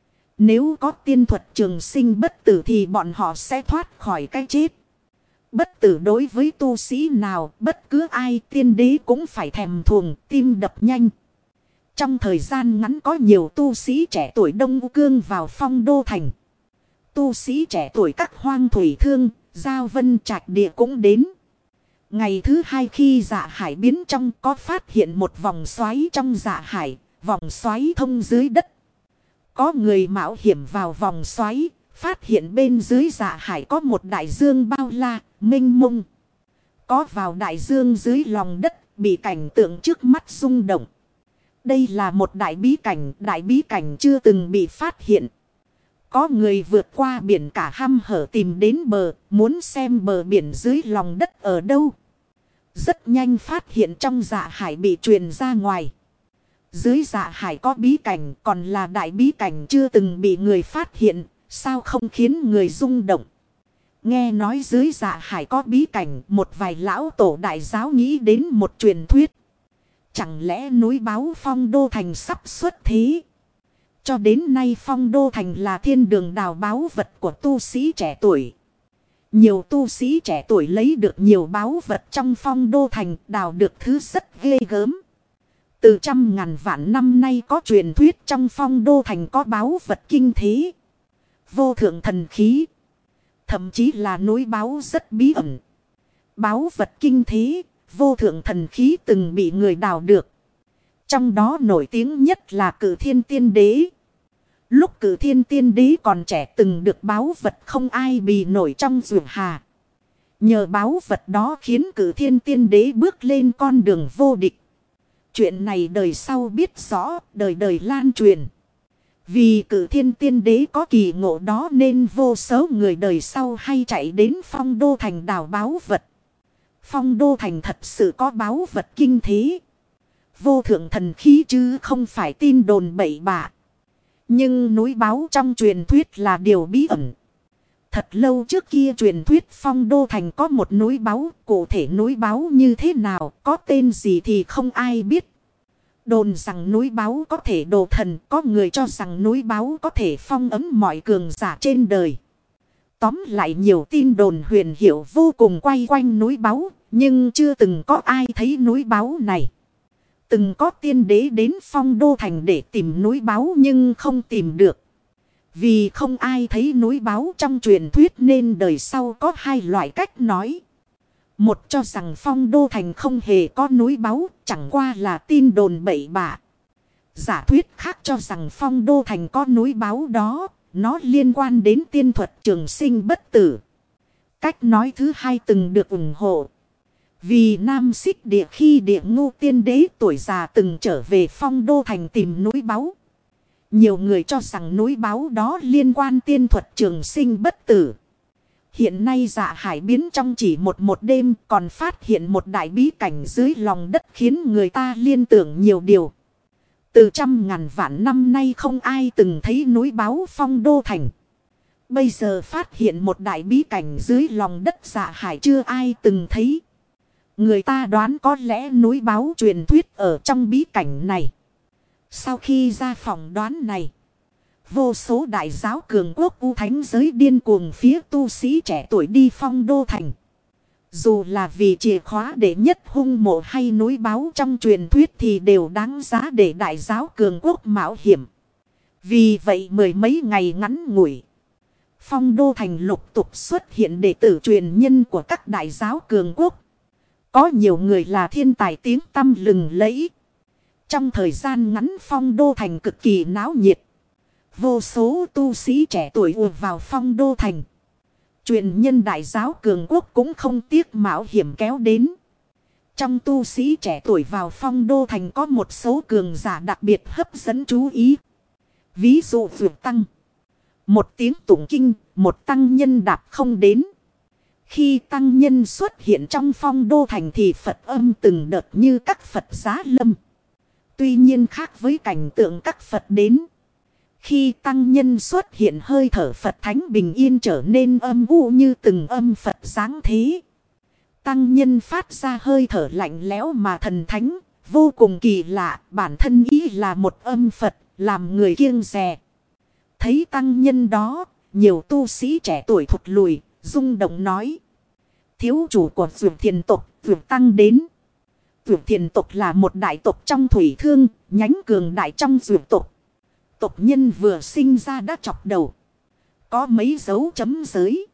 Nếu có tiên thuật trường sinh bất tử thì bọn họ sẽ thoát khỏi cái chết. Bất tử đối với tu sĩ nào, bất cứ ai tiên đế cũng phải thèm thuồng, tim đập nhanh. Trong thời gian ngắn có nhiều tu sĩ trẻ tuổi Đông Cương vào Phong Đô Thành. Tu sĩ trẻ tuổi các Hoang Thủy Thương, Giao Vân Trạch Địa cũng đến. Ngày thứ hai khi Dạ Hải biến trong có phát hiện một vòng xoáy trong Dạ Hải, vòng xoáy thông dưới đất. Có người mạo hiểm vào vòng xoáy, phát hiện bên dưới Dạ Hải có một đại dương bao la, mênh mông. Có vào đại dương dưới lòng đất, bị cảnh tượng trước mắt rung động. Đây là một đại bí cảnh chưa từng bị phát hiện. Có người vượt qua biển cả hăm hở tìm đến bờ, muốn xem bờ biển dưới lòng đất ở đâu. Rất nhanh phát hiện trong Dạ Hải bị truyền ra ngoài. Dưới Dạ Hải có bí cảnh, còn là đại bí cảnh chưa từng bị người phát hiện, sao không khiến người rung động. Nghe nói dưới Dạ Hải có bí cảnh, một vài lão tổ đại giáo nghĩ đến một truyền thuyết. Chẳng lẽ núi báo Phong Đô Thành sắp xuất thế? Cho đến nay Phong Đô Thành là thiên đường đào báu vật của tu sĩ trẻ tuổi. Nhiều tu sĩ trẻ tuổi lấy được nhiều báu vật trong Phong Đô Thành, đào được thứ rất ghê gớm. Từ trăm ngàn vạn năm nay có truyền thuyết trong Phong Đô Thành có báu vật kinh thế. Vô thượng thần khí. Thậm chí là núi báu rất bí ẩn. Báu vật kinh thế, vô thượng thần khí từng bị người đào được. Trong đó nổi tiếng nhất là Cử Thiên Tiên Đế. Lúc Cử Thiên Tiên Đế còn trẻ từng được báu vật không ai bì nổi trong dược hà. Nhờ báu vật đó khiến Cử Thiên Tiên Đế bước lên con đường vô địch. Chuyện này đời sau biết rõ, đời đời lan truyền. Vì Cử Thiên Tiên Đế có kỳ ngộ đó nên vô số người đời sau hay chạy đến Phong Đô Thành đào báu vật. Phong Đô Thành thật sự có báu vật kinh thế. Vô thượng thần khí chứ không phải tin đồn bậy bạ. Nhưng núi báu trong truyền thuyết là điều bí ẩn. Thật lâu trước kia truyền thuyết Phong Đô Thành có một núi báu, cụ thể núi báu như thế nào, có tên gì thì không ai biết. Đồn rằng núi báu có thể độ thần, có người cho rằng núi báu có thể phong ấn mọi cường giả trên đời. Tóm lại nhiều tin đồn huyền hiệu vô cùng quay quanh núi báu, nhưng chưa từng có ai thấy núi báu này. Từng có tiên đế đến Phong Đô Thành để tìm núi báu nhưng không tìm được. Vì không ai thấy núi báu trong truyền thuyết nên đời sau có hai loại cách nói. Một cho rằng Phong Đô Thành không hề có núi báu, chẳng qua là tin đồn bậy bạ. Giả thuyết khác cho rằng Phong Đô Thành có núi báu đó, nó liên quan đến tiên thuật trường sinh bất tử. Cách nói thứ hai từng được ủng hộ. Vì Nam Xích Địa khi Địa Ngưu Tiên Đế tuổi già từng trở về Phong Đô Thành tìm núi báu. Nhiều người cho rằng núi báu đó liên quan tiên thuật trường sinh bất tử. Hiện nay Dạ Hải biến trong chỉ một đêm còn phát hiện một đại bí cảnh dưới lòng đất khiến người ta liên tưởng nhiều điều. Từ trăm ngàn vạn năm nay không ai từng thấy núi báu Phong Đô Thành. Bây giờ phát hiện một đại bí cảnh dưới lòng đất Dạ Hải chưa ai từng thấy. Người ta đoán có lẽ núi báo truyền thuyết ở trong bí cảnh này. Sau khi ra phòng đoán này, vô số đại giáo cường quốc u thánh giới điên cuồng phía tu sĩ trẻ tuổi đi Phong Đô Thành. Dù là vì chìa khóa đệ nhất hung mộ hay núi báo trong truyền thuyết thì đều đáng giá để đại giáo cường quốc mạo hiểm. Vì vậy mười mấy ngày ngắn ngủi, Phong Đô Thành lục tục xuất hiện đệ tử truyền nhân của các đại giáo cường quốc. Có nhiều người là thiên tài tiếng tăm lừng lẫy. Trong thời gian ngắn Phong Đô Thành cực kỳ náo nhiệt. Vô số tu sĩ trẻ tuổi ùa vào Phong Đô Thành. Truyền nhân đại giáo cường quốc cũng không tiếc mạo hiểm kéo đến. Trong tu sĩ trẻ tuổi vào Phong Đô Thành có một số cường giả đặc biệt hấp dẫn chú ý. Ví dụ Vượt Tăng. Một tiếng tụng kinh, một tăng nhân đạp không đến. Khi tăng nhân xuất hiện trong Phong Đô Thành thì Phật âm từng đợt như các Phật giá lâm. Tuy nhiên khác với cảnh tượng các Phật đến. Khi tăng nhân xuất hiện hơi thở Phật thánh bình yên trở nên âm u như từng âm Phật giáng thế. Tăng nhân phát ra hơi thở lạnh lẽo mà thần thánh, vô cùng kỳ lạ, bản thân ý là một âm Phật, làm người kiêng dè. Thấy tăng nhân đó, nhiều tu sĩ trẻ tuổi thụt lùi, rung động nói. Thiếu chủ của Vượt Thiền tộc, Vượt Tăng đến. Vượt Thiền tộc là một đại tộc trong thủy thương, nhánh cường đại trong Vượt tộc. Tộc nhân vừa sinh ra đã chọc đầu. Có mấy dấu chấm giới.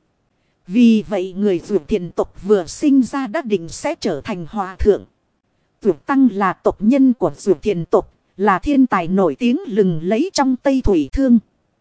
Vì vậy người Vượt Thiền tộc vừa sinh ra đã định sẽ trở thành hòa thượng. Vượt Tăng là tộc nhân của Vượt Thiền tộc, là thiên tài nổi tiếng lừng lẫy trong Tây Thủy Thương.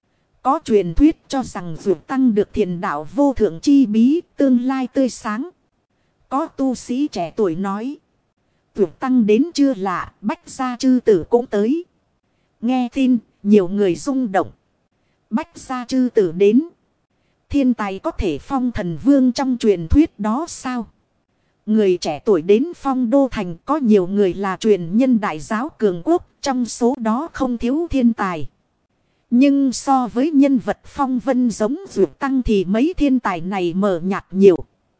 Có truyền thuyết cho rằng Vượt Tăng được thiền đạo vô thượng chi bí, tương lai tươi sáng. Có tu sĩ trẻ tuổi nói. Vượt Tăng đến chưa lạ, Bách Gia Chư Tử cũng tới. Nghe tin, nhiều người rung động. Bách Gia Chư Tử đến. Thiên tài có thể phong thần vương trong truyền thuyết đó sao? Người trẻ tuổi đến Phong Đô Thành có nhiều người là truyền nhân đại giáo cường quốc, trong số đó không thiếu thiên tài. Nhưng so với nhân vật phong vân giống Vượt Tăng thì mấy thiên tài này mờ nhạt nhiều.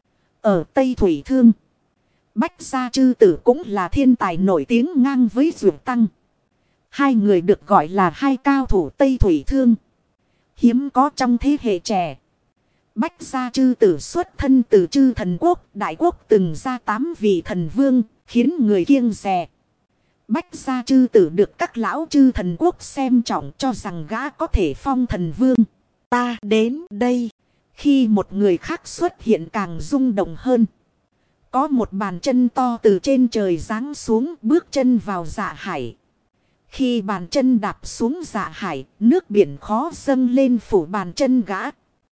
Ở Tây Thủy Thương, Bách Gia Chư Tử cũng là thiên tài nổi tiếng ngang với Vượt Tăng. Hai người được gọi là hai cao thủ Tây Thủy Thương. Hiếm có trong thế hệ trẻ. Bách Gia Chư Tử xuất thân từ Chư Thần Quốc, Đại Quốc từng ra 8 vị thần vương, khiến người kiêng dè. Bách Gia Chư Tử được các lão Chư Thần Quốc xem trọng cho rằng gã có thể phong thần vương. Ta đến đây. Khi một người khác xuất hiện càng rung động hơn. Có một bàn chân to từ trên trời giáng xuống, bước chân vào dạ hải. Khi bàn chân đạp xuống dạ hải, nước biển khó dâng lên phủ bàn chân gã.